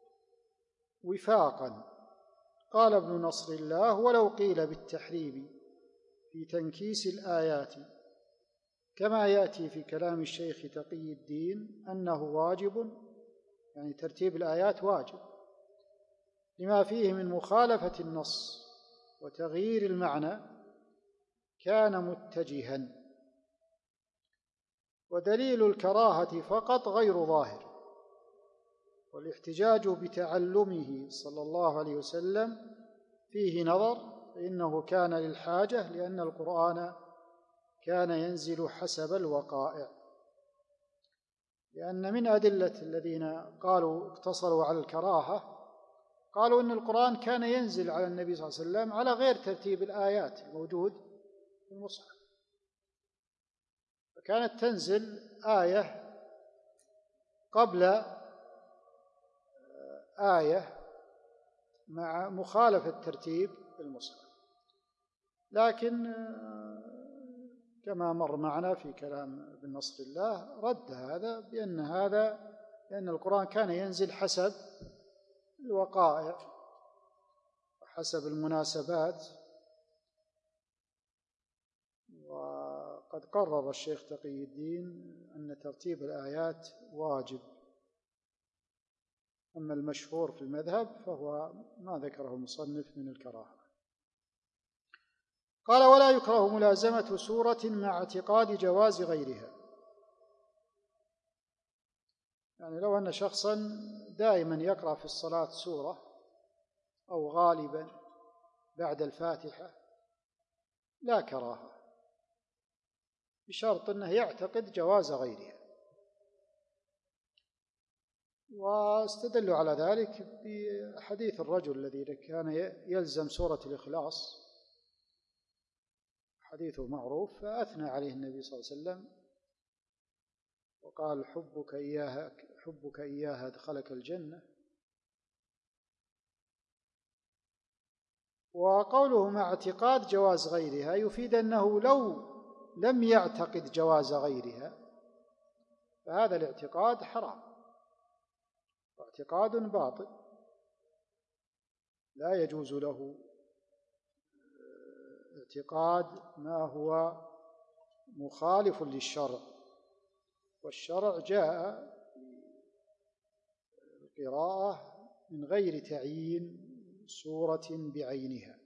وفاقا: قال ابن نصر الله: ولو قيل بالتحريم في تنكيس الآيات كما يأتي في كلام الشيخ تقي الدين أنه واجب، يعني ترتيب الآيات واجب لما فيه من مخالفة النص وتغيير المعنى، كان متجها. ودليل الكراهة فقط غير ظاهر، والاحتجاج بتعلمه صلى الله عليه وسلم فيه نظر، فإنه كان للحاجة، لأن القرآن كان ينزل حسب الوقائع. لأن من أدلة الذين قالوا اقتصروا على الكراهة، قالوا إن القرآن كان ينزل على النبي صلى الله عليه وسلم على غير ترتيب الآيات الموجود في المصحف، فكانت تنزل آية قبل آية مع مخالفة ترتيب المصحف. لكن كما مر معنا في كلام ابن نصر الله رد هذا بأن لأن القرآن كان ينزل حسب الوقائع وحسب المناسبات. وقد قرر الشيخ تقي الدين أن ترتيب الآيات واجب. أما المشهور في المذهب فهو ما ذكره المصنف من الكراهة. قال: ولا يكره ملازمة سورة مع اعتقاد جواز غيرها. يعني لو أن شخصا دائما يقرأ في الصلاة سورة أو غالبا بعد الفاتحة لا كراهة، بشرط أنه يعتقد جواز غيرها. واستدلوا على ذلك بحديث الرجل الذي كان يلزم سورة الإخلاص، حديثه معروف، فأثنى عليه النبي صلى الله عليه وسلم وقال: حبك إياها أدخلك الجنة. وقوله مع اعتقاد جواز غيرها يفيد أنه لو لم يعتقد جواز غيرها فهذا الاعتقاد حرام، واعتقاد باطل لا يجوز له اعتقاد ما هو مخالف للشرع. والشرع جاء القراءة من غير تعيين سورة بعينها،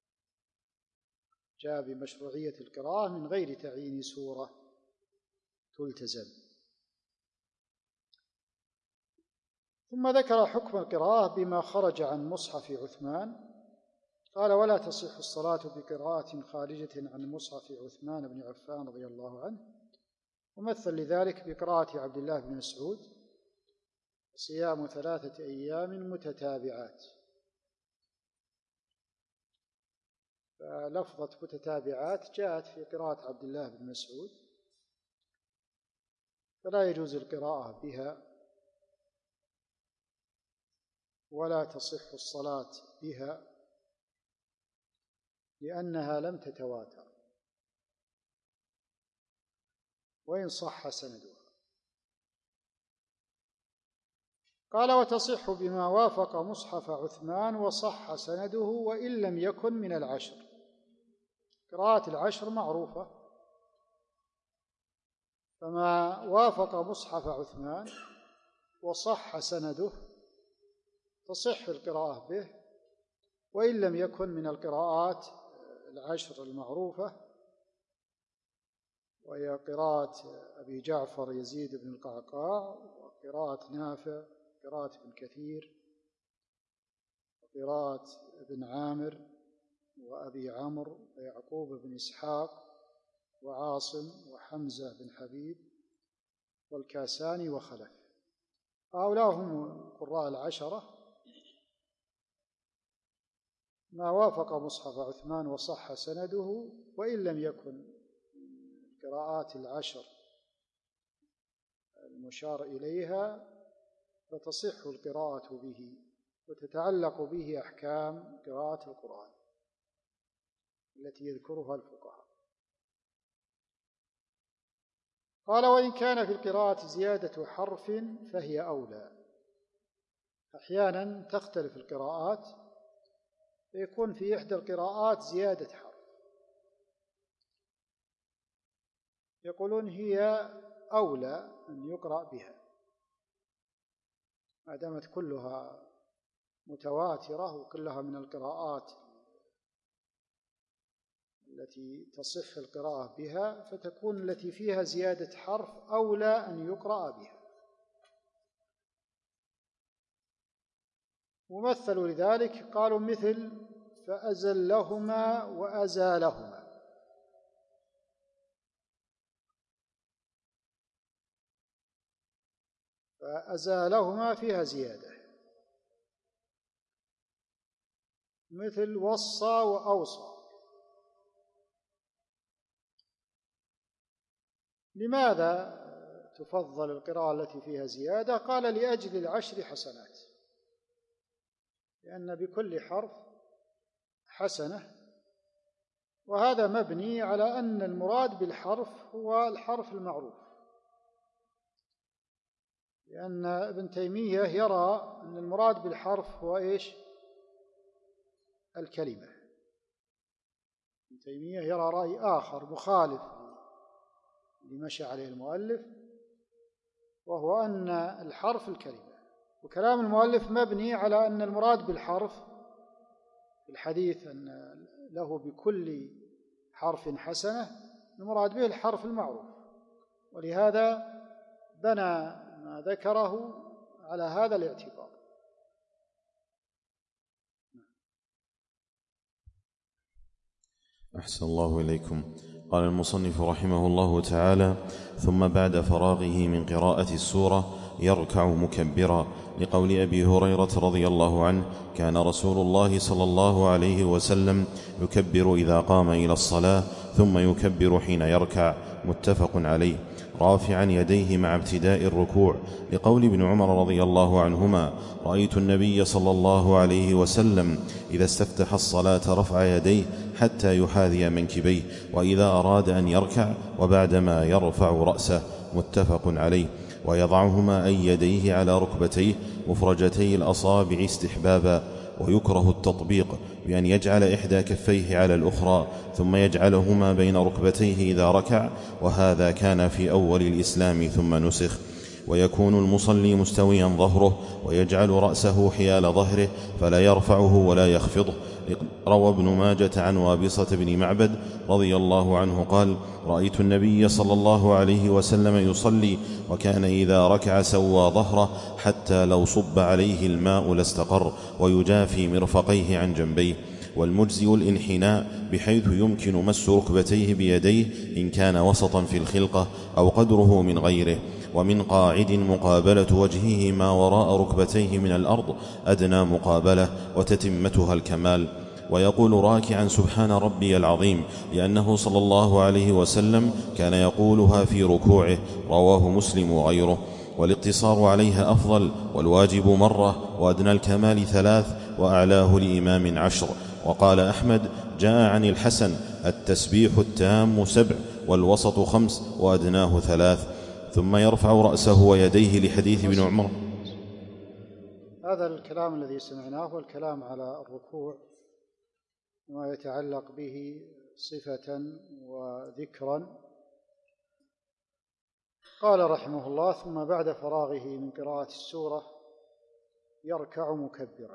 جاء بمشروعية القراءة من غير تعيين سورة تلتزم. ثم ذكر حكم القراءة بما خرج عن مصحف عثمان. قال: ولا تصح الصلاة بقراءة خارجة عن مصحف عثمان بن عفان رضي الله عنه. ومثل لذلك بقراءة عبد الله بن مسعود: صيام 3 أيام متتابعات. فلفظة متتابعات جاءت في قراءة عبد الله بن مسعود، فلا يجوز القراءة بها ولا تصح الصلاة بها لأنها لم تتواتر وإن صح سندها. قال: وتصح بما وافق مصحف عثمان وصح سنده وإن لم يكن من العشر. قراءة العشر معروفة، فما وافق مصحف عثمان وصح سنده تصح القراءة به وإن لم يكن من القراءات العشر المعروفة، وهي قراءة أبي جعفر يزيد بن القعقاع، وقراءة نافع، قراءة ابن كثير، وقراءة ابن عامر وأبي عمرو ويعقوب بن إسحاق وعاصم وحمزة بن حبيب والكاساني وخلف. هؤلاء هم القراء العشرة. ما وافق مصحف عثمان وصح سنده وإن لم يكن قراءات العشر المشار إليها فتصح القراءة به وتتعلق به أحكام قراءة القرآن التي يذكرها الفقهاء. قال: وإن كان في القراءة زيادة حرف فهي أولى. أحيانا تختلف القراءات فيكون في إحدى القراءات زيادة حرف، يقولون هي أولى أن يقرأ بها ما دامت كلها متواترة وكلها من القراءات التي تصح القراءة بها، فتكون التي فيها زيادة حرف أولى أن يقرأ بها. ومثلوا لذلك قالوا مثل فأزلهما وأزالهما، فأزالهما فيها زيادة، مثل وصى وأوصى. لماذا تفضل القراءة التي فيها زيادة؟ قال لأجل العشر حسنات، لأن بكل حرف حسنة، وهذا مبني على أن المراد بالحرف هو الحرف المعروف، لأن ابن تيمية يرى أن المراد بالحرف هو إيش؟ الكلمة. ابن تيمية يرى رأي آخر مخالف لمشى عليه المؤلف، وهو أن الحرف الكلمة، وكلام المؤلف مبني على أن المراد بالحرف في الحديث أن له بكل حرف حسنة، المراد به الحرف المعروف، ولهذا بنى ما ذكره على هذا الاعتبار. أحسن الله إليكم. قال المصنف رحمه الله تعالى: ثم بعد فراغه من قراءة السورة يركع مكبرا، لقول أبي هريرة رضي الله عنه: كان رسول الله صلى الله عليه وسلم يكبر إذا قام إلى الصلاة ثم يكبر حين يركع، متفق عليه، رافعا يديه مع ابتداء الركوع، لقول ابن عمر رضي الله عنهما: رأيت النبي صلى الله عليه وسلم إذا استفتح الصلاة رفع يديه حتى يحاذي منكبيه، وإذا أراد أن يركع وبعدما يرفع رأسه، متفق عليه، ويضعهما أي يديه على ركبتيه مفرجتي الأصابع استحبابا. ويكره التطبيق بأن يجعل إحدى كفيه على الأخرى ثم يجعلهما بين ركبتيه إذا ركع، وهذا كان في أول الإسلام ثم نسخ. ويكون المصلي مستويا ظهره ويجعل رأسه حيال ظهره فلا يرفعه ولا يخفضه. روى ابن ماجة عن وابصة بن معبد رضي الله عنه قال: رأيت النبي صلى الله عليه وسلم يصلي وكان إذا ركع سوى ظهره حتى لو صب عليه الماء لاستقر، ويجافي مرفقيه عن جنبيه. والمجزئ الانحناء بحيث يمكن مس ركبتيه بيديه إن كان وسطا في الخلقة أو قدره من غيره. ومن قاعد مقابلة وجهه ما وراء ركبتيه من الأرض أدنى مقابلة وتتمتها الكمال. ويقول راكعا: سبحان ربي العظيم، لأنه صلى الله عليه وسلم كان يقولها في ركوعه، رواه مسلم وغيره. والاقتصار عليها أفضل، والواجب مرة، وأدنى الكمال 3، وأعلاه لإمام 10. وقال أحمد: جاء عن الحسن: التسبيح التام 7، والوسط 5، وأدناه 3. ثم يرفع رأسه ويديه، لحديث ابن عمر. هذا الكلام الذي سمعناه هو الكلام على الركوع وما يتعلق به صفة وذكرا. قال رحمه الله: ثم بعد فراغه من قراءة السورة يركع مكبرا.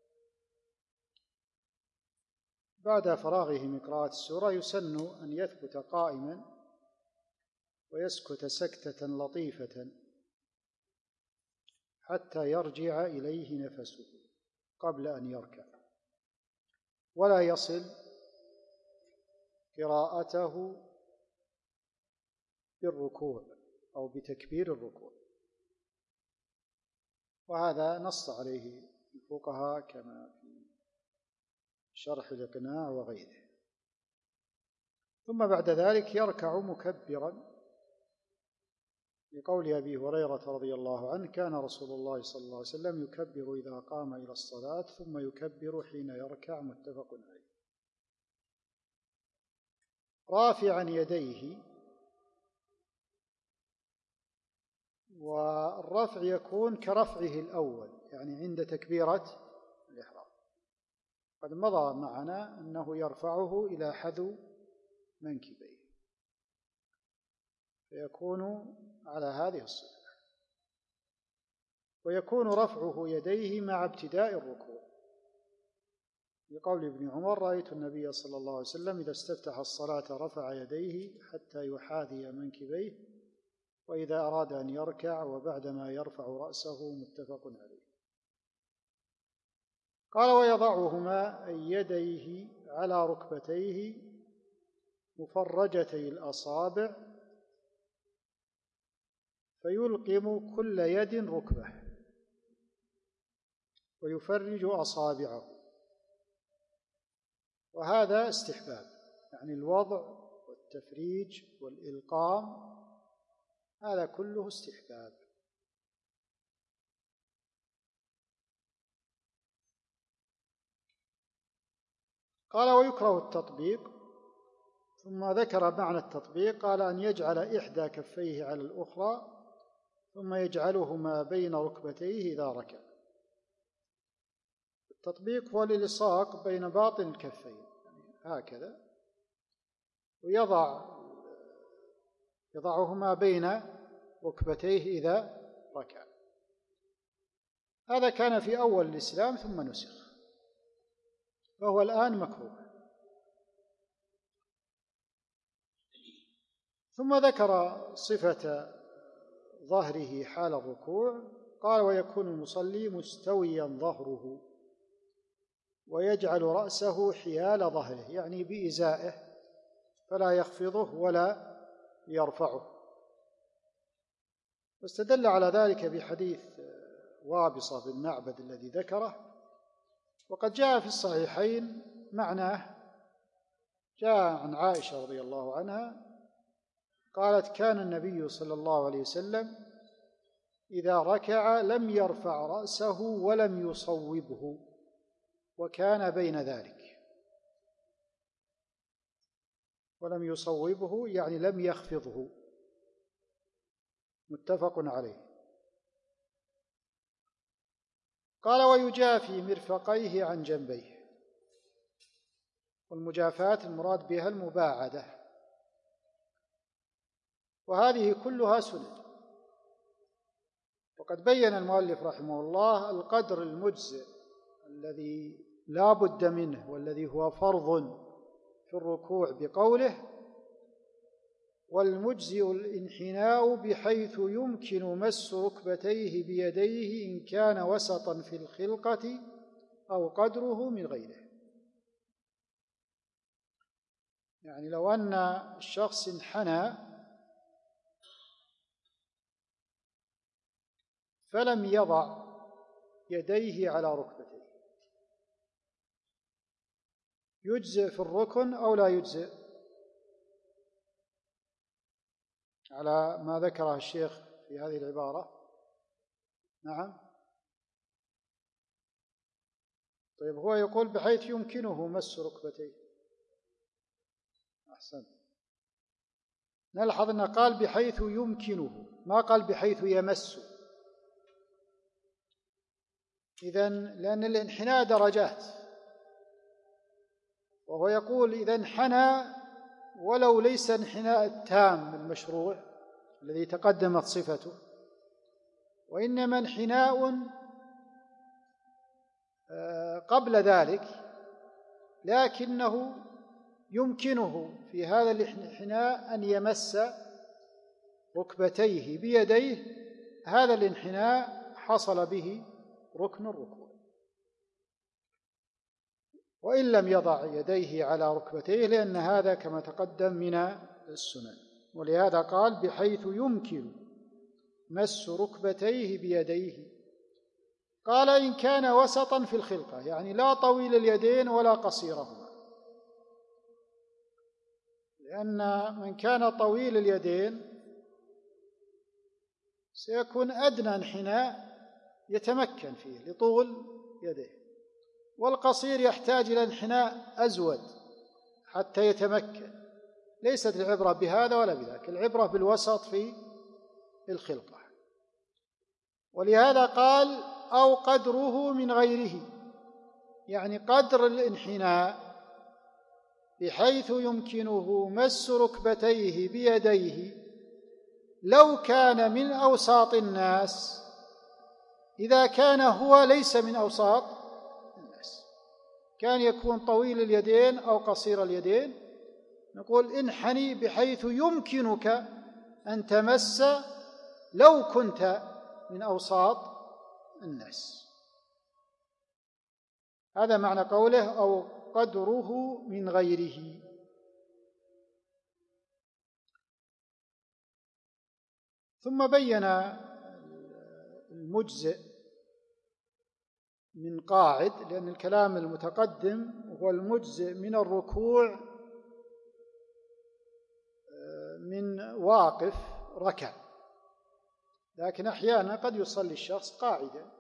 بعد فراغه من قراءة السورة يسن أن يثبت قائما ويسكت سكتة لطيفة حتى يرجع إليه نفسه قبل أن يركع، ولا يصل قراءته بالركوع أو بتكبير الركوع، وهذا نص عليه الفقهاء كما في شرح الإقناع وغيره. ثم بعد ذلك يركع مكبرا، لقول أبي هريرة رضي الله عنه: كان رسول الله صلى الله عليه وسلم يكبر إذا قام إلى الصلاة ثم يكبر حين يركع، متفق عليه. رافعا يديه، والرفع يكون كرفعه الأول، يعني عند تكبيرة الإحرام. قد مضى معنا أنه يرفعه إلى حذو منكبيه، فيكون على هذه الصفة. ويكون رفعه يديه مع ابتداء الركوع، لقول ابن عمر: رأيت النبي صلى الله عليه وسلم إذا استفتح الصلاة رفع يديه حتى يحاذي منكبيه، وإذا أراد أن يركع وبعدما يرفع رأسه. متفق عليه. قال: ويضعهما أي يديه على ركبتيه مفرجتي الأصابع، فيلقم كل يد ركبة ويفرج أصابعه. وهذا استحباب، يعني الوضع والتفريج والإلقام هذا كله استحباب. قال: ويكره التطبيق. ثم ذكر معنى التطبيق، قال: أن يجعل إحدى كفيه على الأخرى ثم يجعلهما بين ركبتيه إذا ركع. التطبيق هو الإلصاق بين باطن الكفين، يعني هكذا، ويضعهما بين ركبتيه إذا ركع. هذا كان في أول الإسلام ثم نسخ، فهو الآن مكروه. ثم ذكر صفة ظهره حال الركوع، قال: ويكون المصلي مستويا ظهره ويجعل رأسه حيال ظهره، يعني بإزائه، فلا يخفضه ولا يرفعه. واستدل على ذلك بحديث وابصة بن معبد الذي ذكره، وقد جاء في الصحيحين معناه. جاء عن عائشة رضي الله عنها قالت: كان النبي صلى الله عليه وسلم إذا ركع لم يرفع رأسه ولم يصوبه، وكان بين ذلك. ولم يصوبه يعني لم يخفضه. متفق عليه. قال: ويجافي مرفقيه عن جنبيه. والمجافاة المراد بها المباعدة، وهذه كلها سنن. وقد بين المؤلف رحمه الله القدر المجزئ الذي لا بد منه والذي هو فرض في الركوع بقوله: والمجزئ الانحناء بحيث يمكن مس ركبتيه بيديه إن كان وسطا في الخلقة أو قدره من غيره. يعني لو أن الشخص انحنى فلم يضع يديه على ركبتيه، يجزئ في الركن أو لا يجزئ؟ على ما ذكره الشيخ في هذه العبارة. نعم. طيب، هو يقول بحيث يمكنه مس ركبتيه. أحسن. نلحظ أنه قال بحيث يمكنه، ما قال بحيث يمس. إذن لأن الانحناء درجات، وهو يقول إذا انحنى ولو ليس انحناء التام المشروع الذي تقدمت صفته، وإنما انحناء قبل ذلك، لكنه يمكنه في هذا الانحناء أن يمس ركبتيه بيديه، هذا الانحناء حصل به ركن الركوع. وإن لم يضع يديه على ركبتيه، لأن هذا كما تقدم من السنن، ولهذا قال بحيث يمكن مس ركبتيه بيديه. قال: إن كان وسطا في الخلقة، يعني لا طويل اليدين ولا قصيرهما، لأن من كان طويل اليدين سيكون أدنى انحناء يتمكن فيه لطول يديه، والقصير يحتاج إلى انحناء أزود حتى يتمكن. ليست العبرة بهذا ولا بذاك، العبرة بالوسط في الخلقة. ولهذا قال: أو قدره من غيره، يعني قدر الانحناء بحيث يمكنه مس ركبتيه بيديه لو كان من أوساط الناس، إذا كان هو ليس من أوساط الناس. كان يكون طويل اليدين أو قصير اليدين، نقول انحني بحيث يمكنك أن تمس لو كنت من أوساط الناس. هذا معنى قوله أو قدره من غيره. ثم بين المجزئ من قاعد، لأن الكلام المتقدم هو المجزئ من الركوع من واقف ركع، لكن أحيانا قد يصلي الشخص قاعدا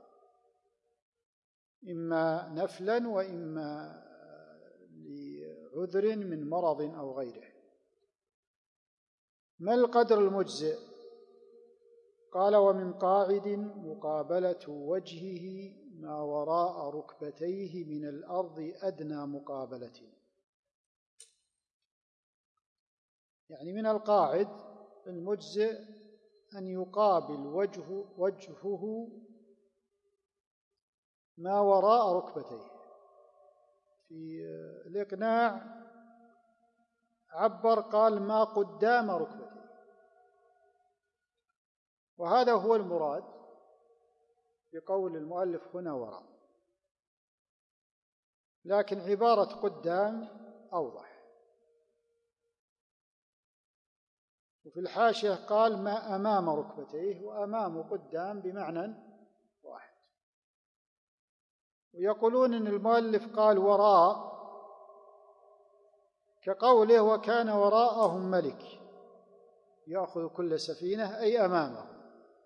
إما نفلا وإما لعذر من مرض أو غيره. ما القدر المجزئ؟ قال ومن قاعد مقابلة وجهه ما وراء ركبتيه من الأرض أدنى مقابلة. يعني من القاعد المجزئ أن يقابل وجهه ما وراء ركبتيه. في الإقناع عبر قال ما قدام ركبتيه، وهذا هو المراد بقول المؤلف هنا وراء، لكن عبارة قدام أوضح. وفي الحاشية قال ما أمام ركبتيه، وأمام قدام بمعنى واحد. ويقولون إن المؤلف قال وراء كقوله وكان وراءهم ملك يأخذ كل سفينة، أي أمامه،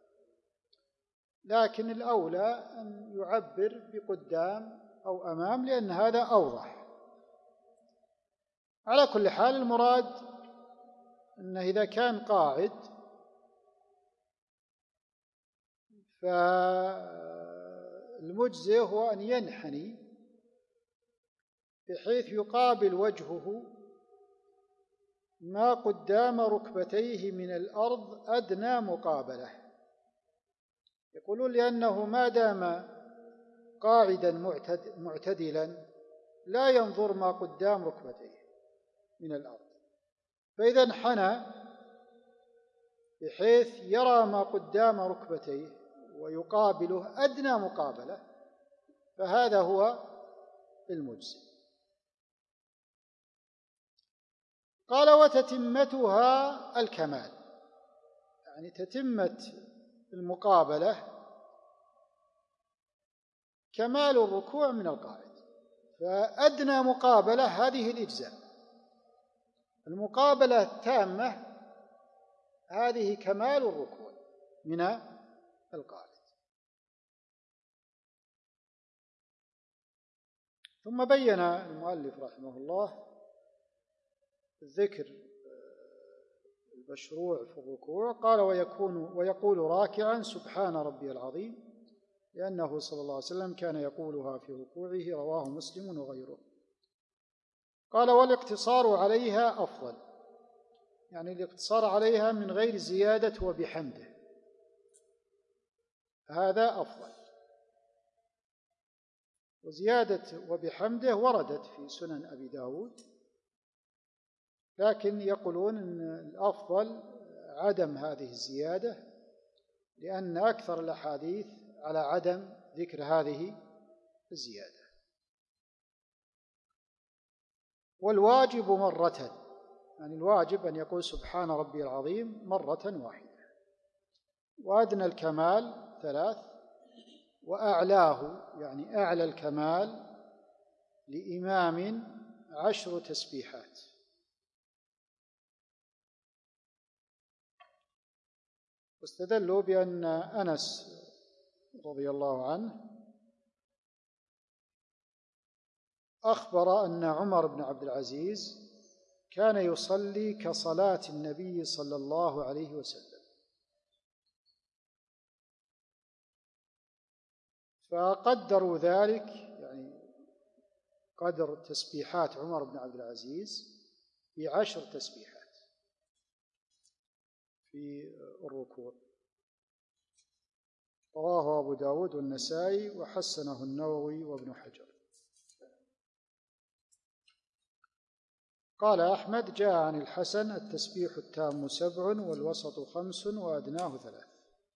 لكن الأولى أن يعبر بقدام أو أمام لأن هذا أوضح. على كل حال المراد أنه إذا كان قاعد فالمجزئ هو أن ينحني بحيث يقابل وجهه ما قدام ركبتيه من الأرض أدنى مقابلة. يقولون لأنه ما دام قاعدا معتدلا لا ينظر ما قدام ركبتيه من الأرض، فإذا انحنى بحيث يرى ما قدام ركبتيه ويقابله أدنى مقابلة، فهذا هو المجزئ. قال وتتمتها الكمال، يعني تتمة المقابلة كمال الركوع من القاعد، فأدنى مقابلة هذه الإجزاء. المقابلة التامة هذه كمال الركوع من القاعد. ثم بين المؤلف رحمه الله الذكر المشروع في الركوع. قال ويقول راكعا سبحان ربي العظيم، لأنه صلى الله عليه وسلم كان يقولها في ركوعه، رواه مسلم وغيره. قال والاقتصار عليها أفضل، يعني الاقتصار عليها من غير زيادة وبحمده، هذا أفضل. وزيادة وبحمده وردت في سنن أبي داود، لكن يقولون أن الأفضل عدم هذه الزيادة، لأن أكثر الأحاديث على عدم ذكر هذه الزيادة. والواجب مرة، يعني الواجب أن يقول سبحان ربي العظيم مرة واحدة. وأدنى الكمال 3، وأعلاه يعني أعلى الكمال لإمام 10 تسبيحات. واستدلوا بأن أنس رضي الله عنه أخبر أن عمر بن عبد العزيز كان يصلي كصلاة النبي صلى الله عليه وسلم، فقدروا ذلك، يعني قدر تسبيحات عمر بن عبد العزيز ب10 تسبيحات في الركوع. رواه أبو داود والنسائي وحسنه النووي وابن حجر. قال أحمد: جاء عن الحسن: التسبيح التام 7 والوسط 5 وأدناه 3.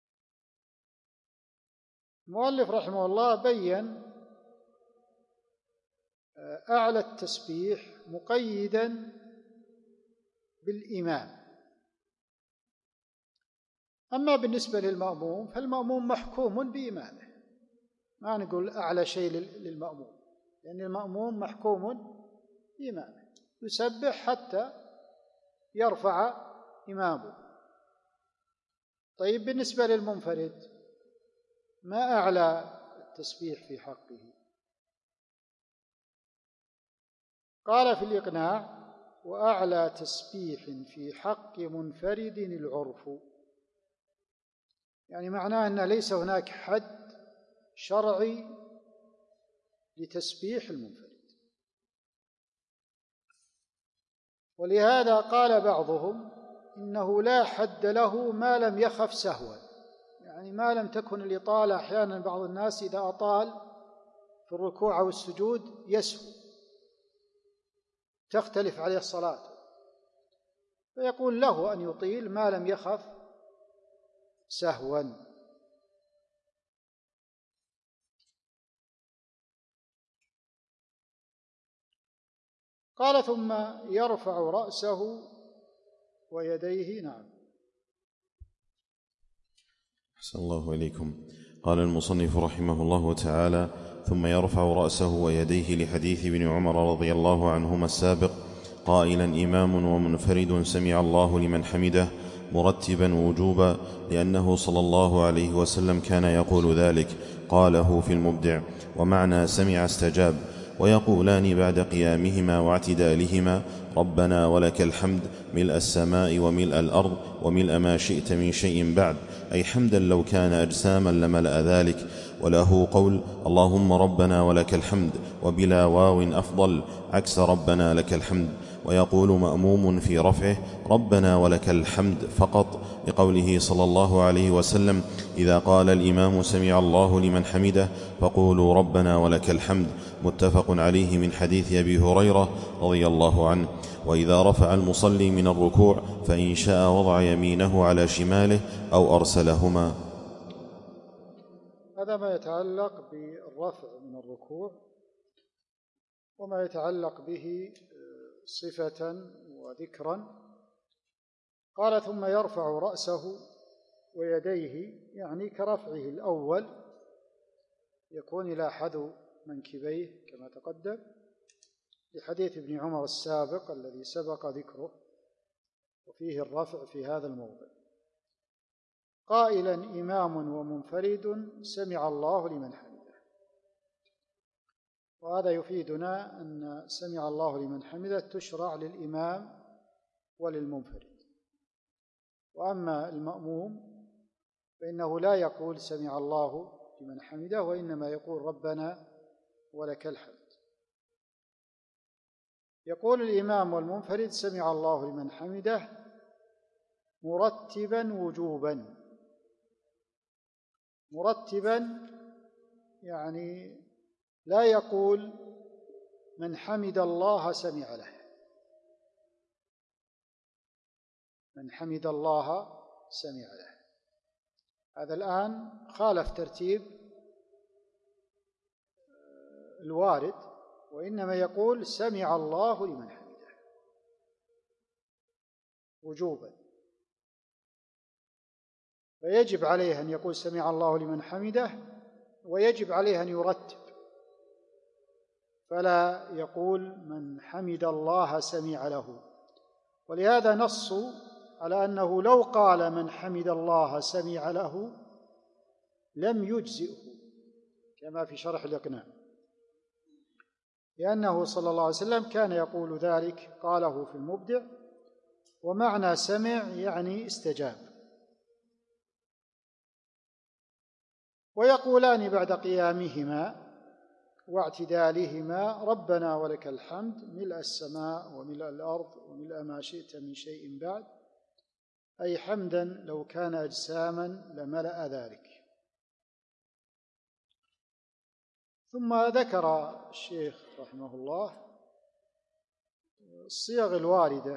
المؤلف رحمه الله بين أعلى التسبيح مقيدا بالإمام. أما بالنسبة للمأموم فالمأموم محكوم بإمامه، ما نقول أعلى شيء للمأموم، لأن المأموم محكوم بإمامه، يسبح حتى يرفع إمامه. طيب بالنسبة للمنفرد ما أعلى التسبيح في حقه؟ قال في الإقناع: وأعلى تسبيح في حق منفرد العرف. يعني معناه أن ليس هناك حد شرعي لتسبيح المنفرد، ولهذا قال بعضهم إنه لا حد له ما لم يخف سهوا، يعني ما لم تكن الإطالة. أحيانا بعض الناس إذا أطال في الركوع أو السجود يسهو، تختلف عليه الصلاة، فيقول له أن يطيل ما لم يخف سهوا. قال: ثم يرفع رأسه ويديه. نعم. أحسن الله إليكم. قال المصنف رحمه الله تعالى: ثم يرفع رأسه ويديه، لحديث ابن عمر رضي الله عنهما السابق قائلا: إمام ومنفرد سمع الله لمن حمده، مرتبا وجوبا، لأنه صلى الله عليه وسلم كان يقول ذلك. قاله في المبدع. ومعنى سمع استجاب. ويقولان بعد قيامهما واعتدالهما: ربنا ولك الحمد ملء السماء وملء الأرض وملء ما شئت من شيء بعد، أي حمدا لو كان أجساما لملأ ذلك. وله قول: اللهم ربنا ولك الحمد، وبلا واو أفضل، عكس ربنا لك الحمد. ويقول مأموم في رفعه: ربنا ولك الحمد فقط، لقوله صلى الله عليه وسلم: إذا قال الإمام سمع الله لمن حمده فقولوا ربنا ولك الحمد. متفق عليه من حديث أبي هريرة رضي الله عنه. وإذا رفع المصلي من الركوع فإن شاء وضع يمينه على شماله أو أرسلهما. هذا ما يتعلق بالرفع من الركوع، وما يتعلق به صفة وذكرا. قال: ثم يرفع رأسه ويديه، يعني كرفعه الأول يكون إلى حذو منكبيه كما تقدم، لحديث ابن عمر السابق الذي سبق ذكره، وفيه الرفع في هذا الموضع. قائلا: إمام ومنفرد سمع الله لمن حمده. وهذا يفيدنا أن سمع الله لمن حمده تشرع للإمام وللمنفرد. وأما المأموم فإنه لا يقول سمع الله لمن حمده، وإنما يقول ربنا ولك الحمد. يقول الإمام والمنفرد سمع الله لمن حمده مرتبا وجوبا. مرتبا يعني لا يقول من حمد الله سمع له، من حمد الله سمع له. هذا الآن خالف ترتيب الوارد، وإنما يقول سمع الله لمن حمده وجوبا، فيجب عليه أن يقول سمع الله لمن حمده، ويجب عليه أن يرتب، فلا يقول من حمد الله سمع له. ولهذا نصوا على أنه لو قال من حمد الله سمع له لم يجزئه، كما في شرح الإقناع، لأنه صلى الله عليه وسلم كان يقول ذلك. قاله في المبدع. ومعنى سمع يعني استجاب. ويقولان بعد قيامهما واعتدالهما: ربنا ولك الحمد ملء السماء وملء الأرض وملء ما شئت من شيء بعد، أي حمدا لو كان أجساما لملأ ذلك. ثم ذكر الشيخ رحمه الله الصيغ الواردة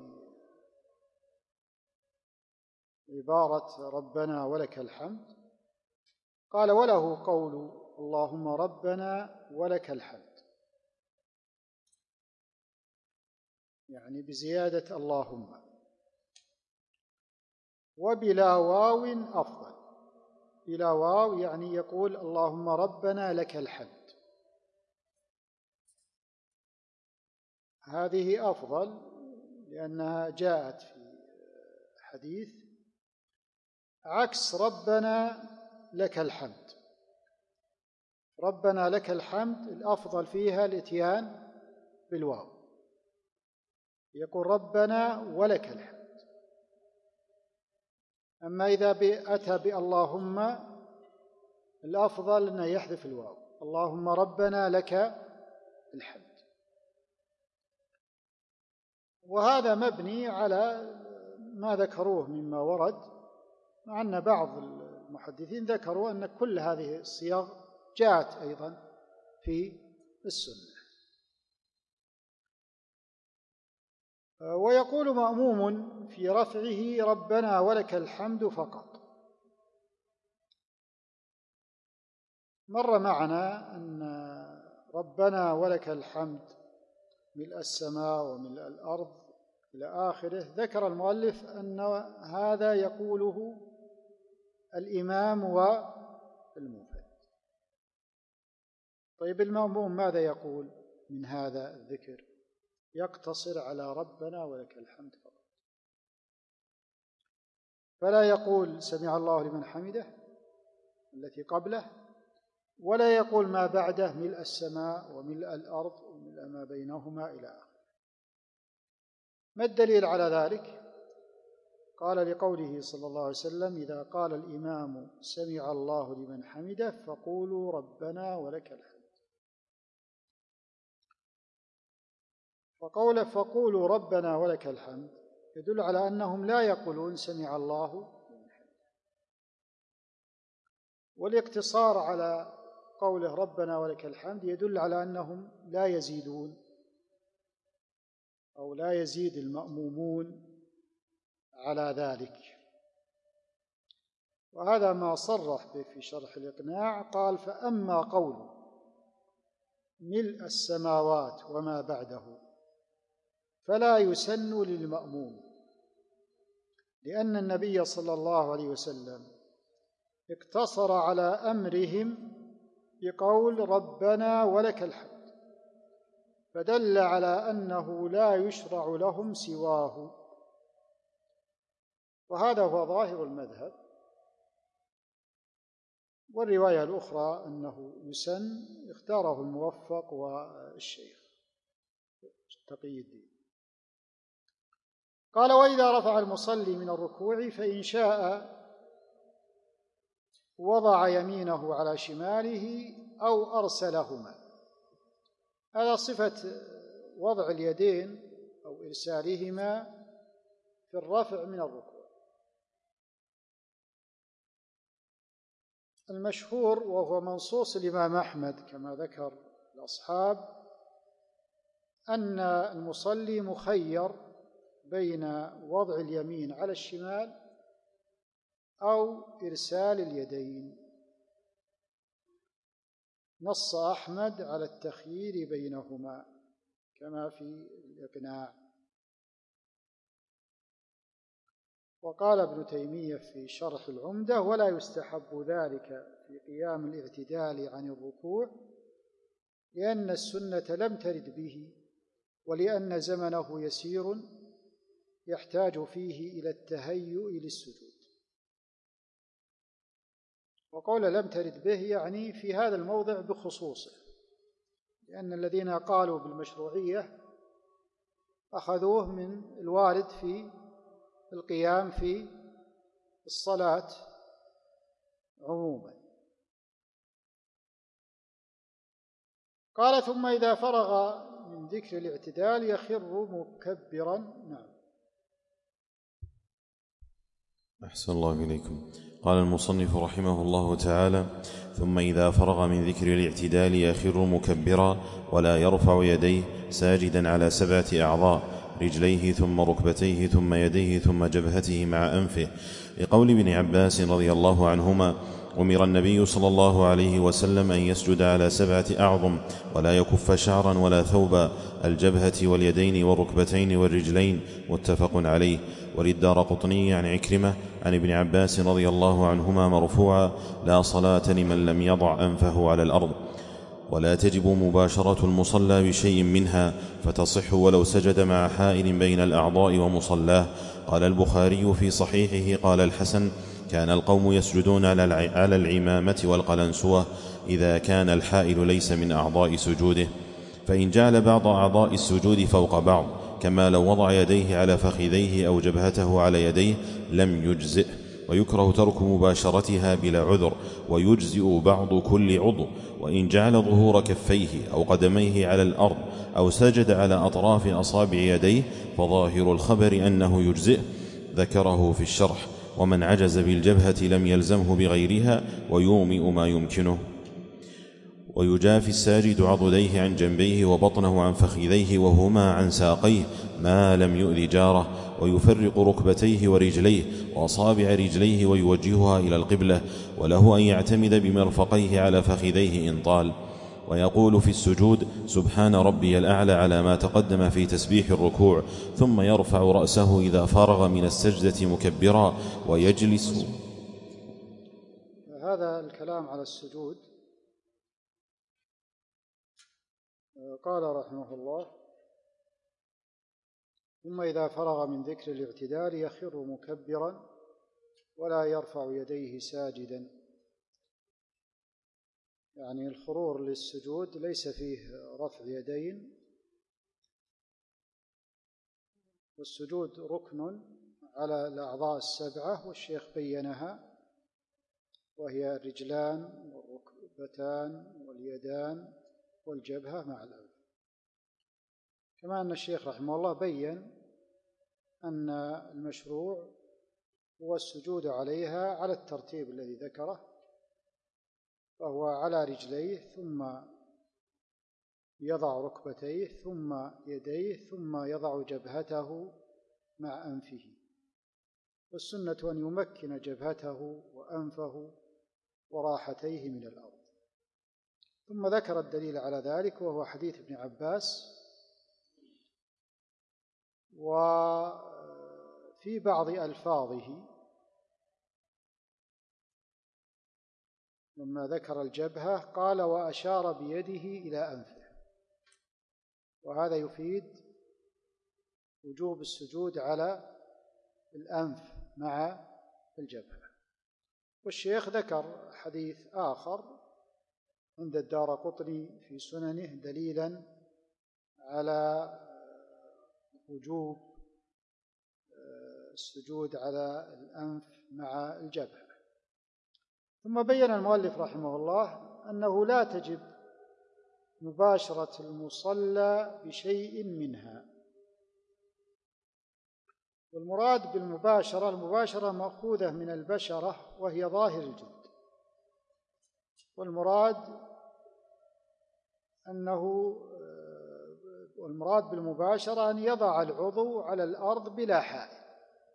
في عبارة ربنا ولك الحمد، قال وله قول اللهم ربنا ولك الحمد، يعني بزيادة اللهم، وبلا واو أفضل. بلا واو يعني يقول اللهم ربنا لك الحمد، هذه أفضل لأنها جاءت في حديث عكس ربنا لك الحمد. ربنا لك الحمد الأفضل فيها الإتيان بالواو، يقول ربنا ولك الحمد. أما إذا أتى باللهم الأفضل أن يحذف الواو، اللهم ربنا لك الحمد. وهذا مبني على ما ذكروه مما ورد، مع أن بعض المحدثين ذكروا أن كل هذه الصيغ جاءت أيضا في السنة. ويقول مأموم في رفعه ربنا ولك الحمد فقط. مر معنا أن ربنا ولك الحمد ملء السماء وملء الأرض إلى آخره، ذكر المؤلف أن هذا يقوله الإمام والمنفرد. طيب المأموم ماذا يقول من هذا الذكر؟ يقتصر على ربنا ولك الحمد فقط، فلا يقول سمع الله لمن حمده التي قبله، ولا يقول ما بعده ملء السماء وملء الأرض وملء ما بينهما إلى آخره. ما الدليل على ذلك؟ قال لقوله صلى الله عليه وسلم إذا قال الإمام سمع الله لمن حمده فقولوا ربنا ولك الحمد. فقولوا ربنا ولك الحمد يدل على أنهم لا يقولون سمع الله لمن حمده، والاقتصار على قوله ربنا ولك الحمد يدل على أنهم لا يزيدون أو لا يزيد المأمومون على ذلك. وهذا ما صرح به في شرح الإقناع، قال فأما قول ملء السماوات وما بعده فلا يسن للمأموم، لأن النبي صلى الله عليه وسلم اقتصر على أمرهم بقول ربنا ولك الحمد، فدل على أنه لا يشرع لهم سواه، وهذا هو ظاهر المذهب. والرواية الأخرى أنه يسن اختاره الموفق والشيخ تقي الدين. قال وإذا رفع المصلي من الركوع فإن شاء وضع يمينه على شماله أو أرسلهما. هذا صفة وضع اليدين أو إرسالهما في الرفع من الركوع. المشهور وهو منصوص الإمام أحمد كما ذكر الأصحاب أن المصلي مخير بين وضع اليمين على الشمال أو إرسال اليدين. نص أحمد على التخيير بينهما كما في الإقناع. وقال ابن تيمية في شرح العمدة ولا يستحب ذلك في قيام الاعتدال عن الركوع، لأن السنة لم ترد به، ولأن زمنه يسير يحتاج فيه إلى التهيؤ للسجود. وقول لم ترد به يعني في هذا الموضع بخصوصه، لأن الذين قالوا بالمشروعية أخذوه من الوارد في القيام في الصلاة عموما. قال ثم إذا فرغ من ذكر الاعتدال يخر مكبرا. نعم. أحسن الله إليكم. قال المصنف رحمه الله تعالى: ثم إذا فرغ من ذكر الاعتدال يخر مكبرا ولا يرفع يديه ساجدا على 7 أعضاء: رجليه ثم ركبتيه ثم يديه ثم جبهته مع أنفه، لقول ابن عباس رضي الله عنهما: أمر النبي صلى الله عليه وسلم أن يسجد على 7 أعظم ولا يكف شعرا ولا ثوبا: الجبهة واليدين والركبتين والرجلين. متفق عليه. وللدارقطني عن عكرمة عن ابن عباس رضي الله عنهما مرفوعا: لا صلاة لمن لم يضع أنفه على الأرض. ولا تجب مباشرة المصلى بشيء منها، فتصح ولو سجد مع حائل بين الأعضاء ومصلاه. قال البخاري في صحيحه: قال الحسن: كان القوم يسجدون على العمامة والقلنسوة إذا كان الحائل ليس من أعضاء سجوده، فإن جعل بعض أعضاء السجود فوق بعض، كما لو وضع يديه على فخذيه أو جبهته على يديه، لم يجزئ. ويكره ترك مباشرتها بلا عذر، ويجزئ بعض كل عضو. وإن جعل ظهور كفيه أو قدميه على الأرض أو سجد على أطراف أصابع يديه فظاهر الخبر أنه يجزئ، ذكره في الشرح. ومن عجز بالجبهة لم يلزمه بغيرها، ويومئ ما يمكنه. ويجافي الساجد عضديه عن جنبيه وبطنه عن فخذيه وهما عن ساقيه ما لم يؤذ جاره، ويفرق ركبتيه ورجليه وأصابع رجليه ويوجهها إلى القبلة، وله أن يعتمد بمرفقيه على فخذيه إن طال. ويقول في السجود: سبحان ربي الأعلى، على ما تقدم في تسبيح الركوع، ثم يرفع رأسه إذا فرغ من السجدة مكبرا ويجلس. هذا الكلام على السجود. قال رحمه الله: ثم إذا فرغ من ذكر الاعتدال يخر مكبرا ولا يرفع يديه ساجدا. يعني الخرور للسجود ليس فيه رفع يدين، والسجود ركن على الأعضاء 7، والشيخ بينها، وهي الرجلان والركبتان واليدان والجبهة مع الأنف. كما أن الشيخ رحمه الله بين أن المشروع هو السجود عليها على الترتيب الذي ذكره، فهو على رجليه ثم يضع ركبتيه ثم يديه ثم يضع جبهته مع أنفه، والسنة أن يمكن جبهته وأنفه وراحتيه من الأرض. ثم ذكر الدليل على ذلك وهو حديث ابن عباس. وفي بعض ألفاظه لما ذكر الجبهة قال: وأشار بيده إلى أنفه، وهذا يفيد وجوب السجود على الأنف مع الجبهة. والشيخ ذكر حديث آخر عند الدارقطني في سننه دليلا على وجوب السجود على الأنف مع الجبهة. ثم بين المؤلف رحمه الله أنه لا تجب مباشرة المصلى بشيء منها. والمراد بالمباشرة، المباشرة مأخوذة من البشرة وهي ظاهر الجلد، والمراد بالمباشرة أن يضع العضو على الأرض بلا حائل.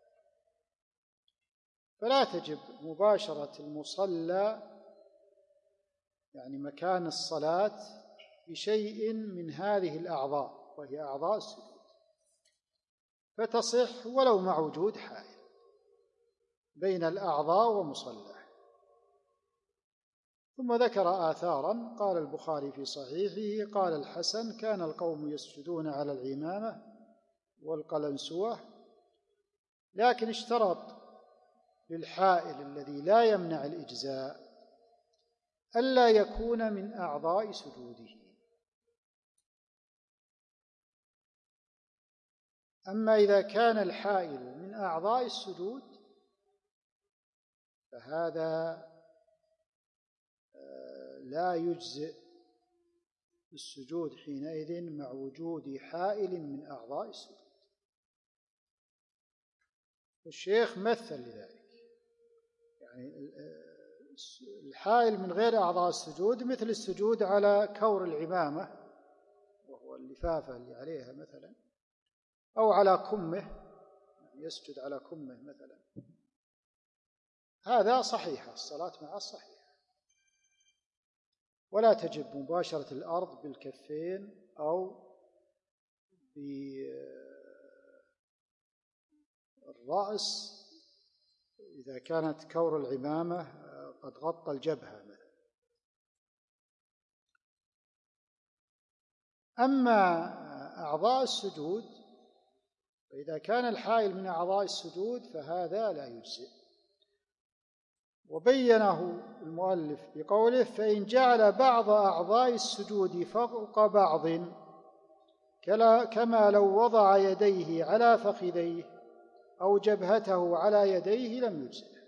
فلا تجب مباشرة المصلى يعني مكان الصلاة بشيء من هذه الأعضاء وهي أعضاء السجود، فتصح ولو مع وجود حائل بين الأعضاء ومصلاه. ثم ذكر آثارا. قال البخاري في صحيحه: قال الحسن: كان القوم يسجدون على العمامة والقلنسوة، لكن اشترط للحائل الذي لا يمنع الإجزاء ألا يكون من أعضاء سجوده. أما إذا كان الحائل من أعضاء السجود فهذا لا يجزئ السجود حينئذ مع وجود حائل من أعضاء السجود. والشيخ مثل لذلك، يعني يعني الحائل من غير أعضاء السجود مثل السجود على كور العمامة وهو اللفافة اللي عليها مثلا، أو على كمه، يعني يسجد على كمه مثلا، هذا صحيحة الصلاة مع الصحيح، ولا تجب مباشرة الأرض بالكفين أو بالرأس إذا كانت كور العمامة قد غطى الجبهة مثلا. أما أعضاء السجود فإذا كان الحائل من أعضاء السجود فهذا لا يجزئ، وبينه المؤلف بقوله: فإن جعل بعض أعضاء السجود فوق بعض كما لو وضع يديه على فخذيه أو جبهته على يديه لم يجزئ.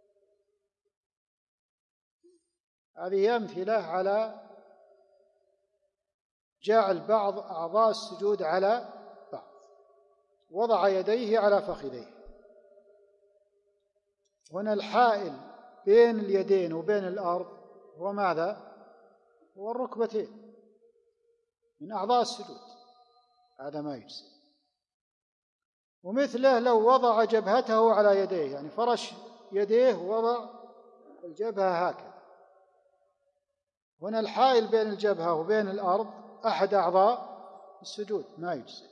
هذه أمثلة على جعل بعض أعضاء السجود على بعض، وضع يديه على فخذيه. هنا الحائل بين اليدين وبين الأرض هو ماذا؟ هو الركبتين من أعضاء السجود، هذا ما يجزي. ومثله لو وضع جبهته على يديه، يعني فرش يديه ووضع الجبهة هكذا، هنا الحائل بين الجبهة وبين الأرض أحد أعضاء السجود، ما يجزي.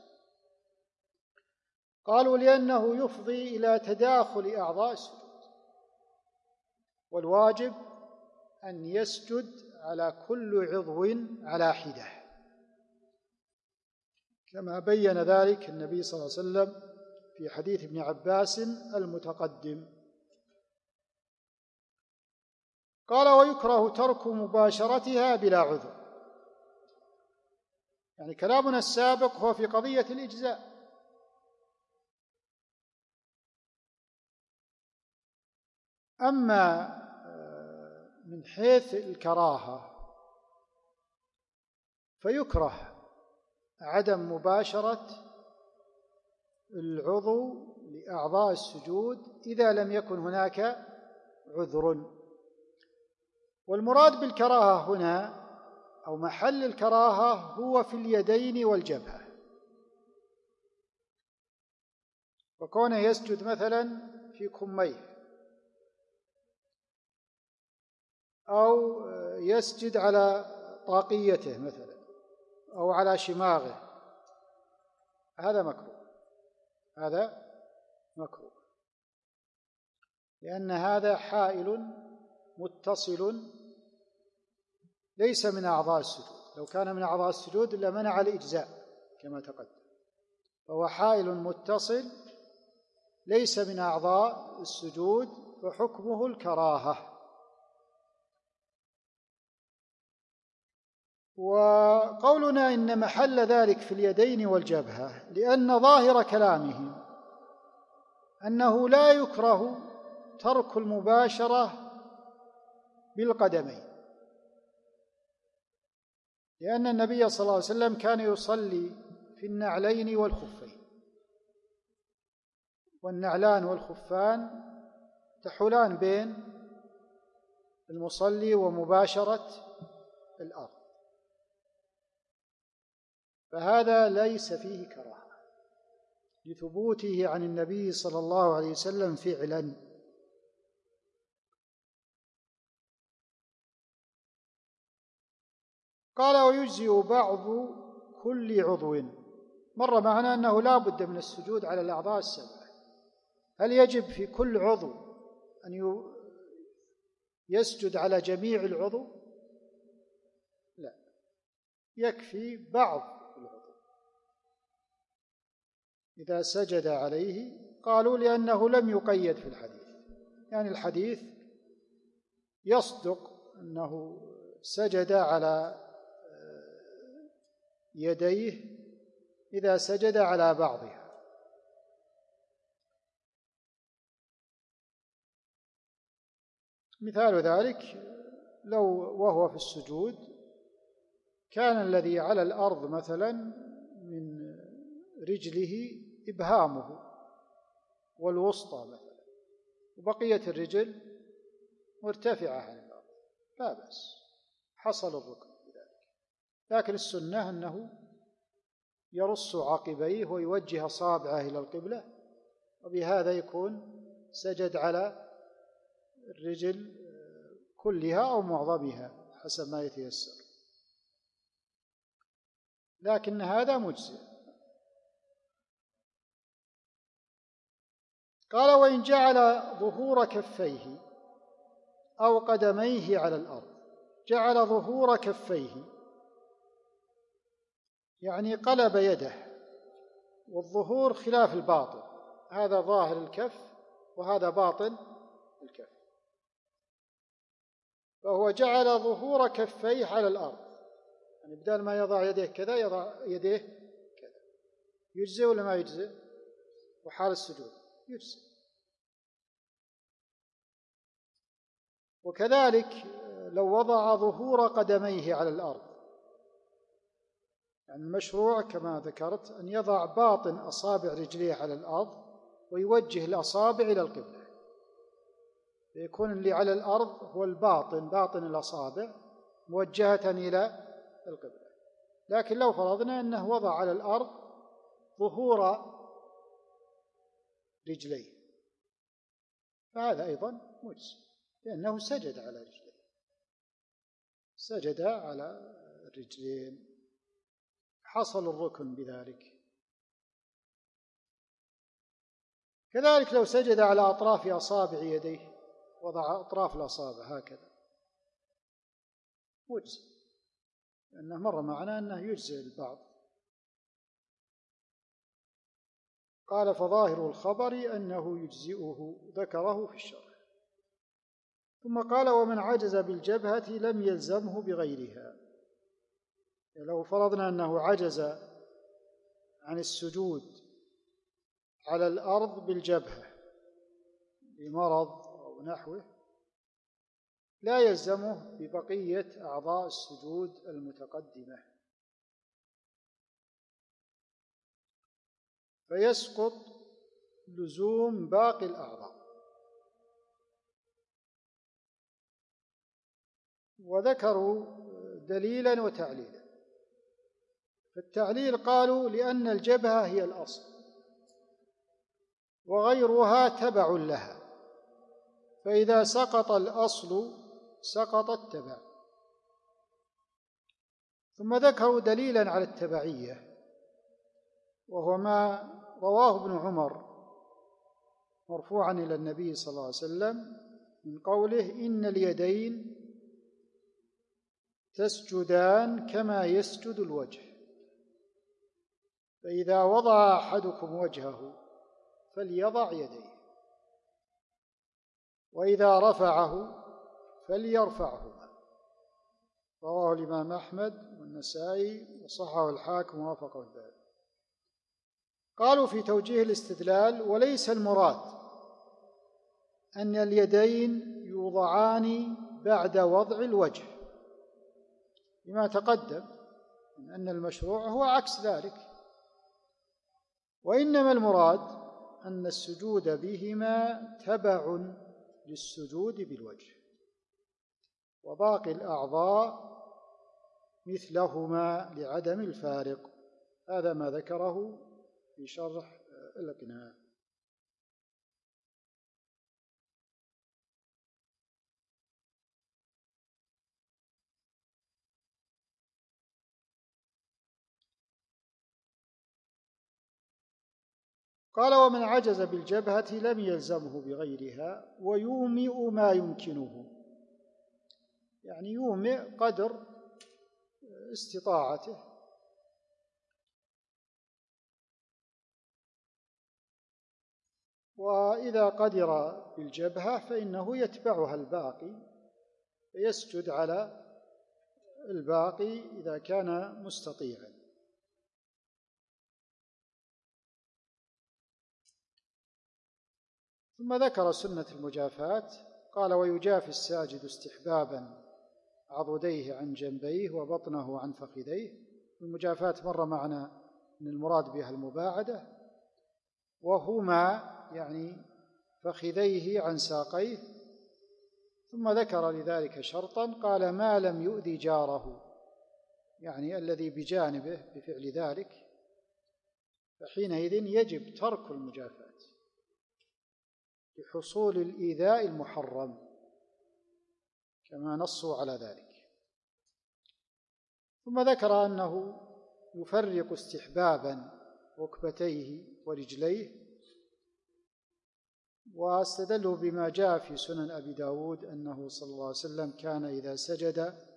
قالوا: لأنه يفضي إلى تداخل أعضاء السجود، والواجب أن يسجد على كل عضو على حدة، كما بين ذلك النبي صلى الله عليه وسلم في حديث ابن عباس المتقدم. قال: ويكره ترك مباشرتها بلا عذر. يعني كلامنا السابق هو في قضية الإجزاء، أما من حيث الكراهة فيكره عدم مباشرة العضو لأعضاء السجود إذا لم يكن هناك عذر. والمراد بالكراهة هنا أو محل الكراهة هو في اليدين والجبهة، وكونه يسجد مثلا في كميه أو يسجد على طاقيته مثلا أو على شماغه، هذا مكروه، هذا مكروه، لأن هذا حائل متصل ليس من أعضاء السجود. لو كان من أعضاء السجود لمنع الإجزاء كما تقدم، فهو حائل متصل ليس من أعضاء السجود فحكمه الكراهة. وقولنا إن محل ذلك في اليدين والجبهة لأن ظاهر كلامهم أنه لا يكره ترك المباشرة بالقدمين، لأن النبي صلى الله عليه وسلم كان يصلي في النعلين والخفين، والنعلان والخفان تحولان بين المصلي ومباشرة الأرض، فهذا ليس فيه كراهة لثبوته عن النبي صلى الله عليه وسلم فعلا. قال: ويجزئ بعض كل عضو. مر معنا أنه لا بد من السجود على الأعضاء السبعة. هل يجب في كل عضو أن يسجد على جميع العضو؟ لا، يكفي بعض العضو إذا سجد عليه. قالوا: لأنه لم يقيد في الحديث، يعني الحديث يصدق أنه سجد على يديه إذا سجد على بعضها. مثال ذلك لو وهو في السجود كان الذي على الأرض مثلا من رجله إبهامه والوسطى مثلا، وبقية الرجل مرتفعة عن الأرض لا بأس، حصل الركن بذلك. لكن السنة أنه يرص عقبيه ويوجه أصابعه إلى القبلة، وبهذا يكون سجد على الرجل كلها أو معظمها حسب ما يتيسر، لكن هذا مجزئ. قال: وإن جعل ظهور كفيه أو قدميه على الأرض. جعل ظهور كفيه يعني قلب يده، والظهور خلاف الباطن، هذا ظاهر الكف وهذا باطن الكف، فهو جعل ظهور كفيه على الأرض، يعني بدل ما يضع يديه كذا يضع يديه كذا. يجزئ ولا ما يجزئ؟ وحال السجود يجزئ. وكذلك لو وضع ظهور قدميه على الأرض، يعني المشروع كما ذكرت أن يضع باطن أصابع رجليه على الأرض ويوجه الأصابع إلى القبلة، فيكون اللي على الأرض هو الباطن، باطن الأصابع موجهة إلى القبلة. لكن لو فرضنا أنه وضع على الأرض ظهور رجليه فهذا أيضا مجزي، لأنه سجد على رجليه، سجد على الرجلين، حصل الركن بذلك. كذلك لو سجد على أطراف أصابع يديه، وضع أطراف الأصابع هكذا مجزي، لأنه مر معنا أنه يجزي البعض. قال: فظاهر الخبر أنه يجزئه، ذكره في الشرح. ثم قال: ومن عجز بالجبهة لم يلزمه بغيرها. لو فرضنا أنه عجز عن السجود على الأرض بالجبهة بمرض أو نحوه، لا يلزمه ببقية أعضاء السجود المتقدمة، فيسقط لزوم باقي الأعضاء. وذكروا دليلا وتعليلا. فالتعليل قالوا: لأن الجبهة هي الأصل وغيرها تبع لها، فإذا سقط الأصل سقط التبع. ثم ذكروا دليلا على التبعية، وهو ما رواه ابن عمر مرفوعا إلى النبي صلى الله عليه وسلم من قوله: إن اليدين تسجدان كما يسجد الوجه، فإذا وضع أحدكم وجهه فليضع يديه، وإذا رفعه فليرفعهما. رواه الإمام أحمد والنسائي وصححه الحاكم ووافقه الذهبي. قالوا في توجيه الاستدلال: وليس المراد أن اليدين يوضعان بعد وضع الوجه، لما تقدم من أن المشروع هو عكس ذلك، وإنما المراد أن السجود بهما تبع للسجود بالوجه، وباقي الأعضاء مثلهما لعدم الفارق. هذا ما ذكره في شرح الإقناع. قال: ومن عجز بالجبهة لم يلزمه بغيرها، ويومئ ما يمكنه، يعني يومئ قدر استطاعته، وإذا قدر بالجبهة فإنه يتبعها الباقي، فيسجد على الباقي إذا كان مستطيعا. ثم ذكر سنة المجافاة. قال: ويجافي الساجد استحبابا عضديه عن جنبيه وبطنه عن فخذيه. المجافاة مر معنا أن المراد بها المباعدة، وهما يعني فخذيه عن ساقيه ثم ذكر لذلك شرطا، قال: ما لم يؤذي جاره، يعني الذي بجانبه بفعل ذلك، فحينئذ يجب ترك المجافاة لحصول الإيذاء المحرم كما نصوا على ذلك. ثم ذكر أنه يفرق استحبابا ركبتيه ورجليه، واستدلوا بما جاء في سنن أبي داود أنه صلى الله عليه وسلم كان إذا سجد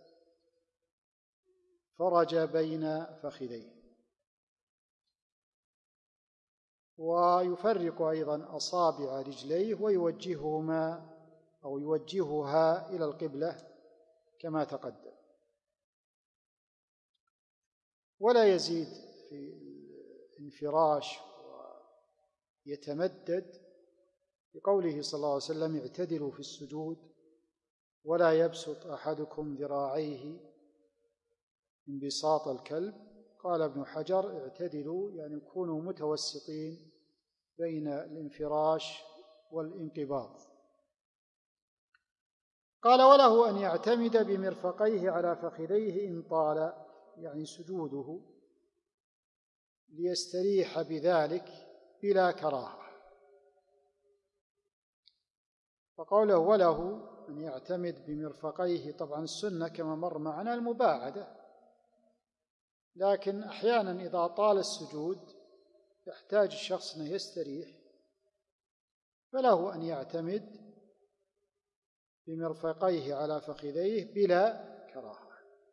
فرج بين فخذيه. ويفرق أيضا أصابع رجليه ويوجههما أو يوجهها إلى القبلة كما تقدم، ولا يزيد في الانفراش ويتمدد، بقوله صلى الله عليه وسلم: اعتدلوا في السجود ولا يبسط أحدكم ذراعيه انبساط الكلب. قال ابن حجر: اعتدلوا يعني كونوا متوسطين بين الانفراش والانقباض. قال: وله أن يعتمد بمرفقيه على فخذيه إن طال، يعني سجوده، ليستريح بذلك بلا كراهة. فقوله وله أن يعتمد بمرفقيه، طبعا السنة كما مر معنا المباعدة، لكن أحيانا إذا طال السجود يحتاج الشخص أن يستريح، فله أن يعتمد بمرفقيه على فخذيه بلا كراهة.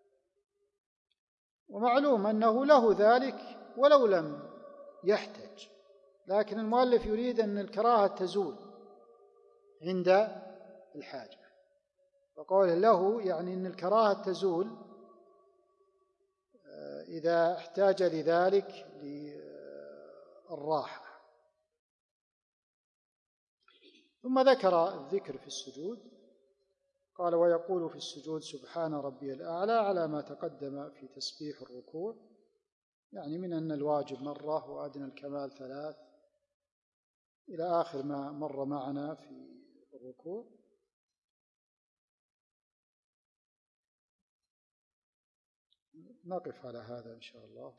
ومعلوم أنه له ذلك ولو لم يحتج، لكن المؤلف يريد أن الكراهة تزول عند الحاجة، فقوله له يعني أن الكراهة تزول إذا احتاج لذلك للراحة. ثم ذكر الذكر في السجود، قال: ويقول في السجود: سبحان ربي الأعلى، على ما تقدم في تسبيح الركوع، يعني من أن الواجب مرة وأدنى الكمال 3 إلى آخر ما مر معنا في الركوع. نقف على هذا إن شاء الله،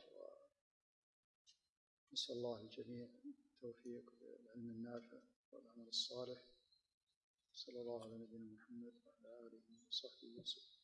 نسأل الله الجميع التوفيق والعلم النافع والعمل الصالح. صلى الله على نبينا محمد وعلى آله وصحبه وسلم.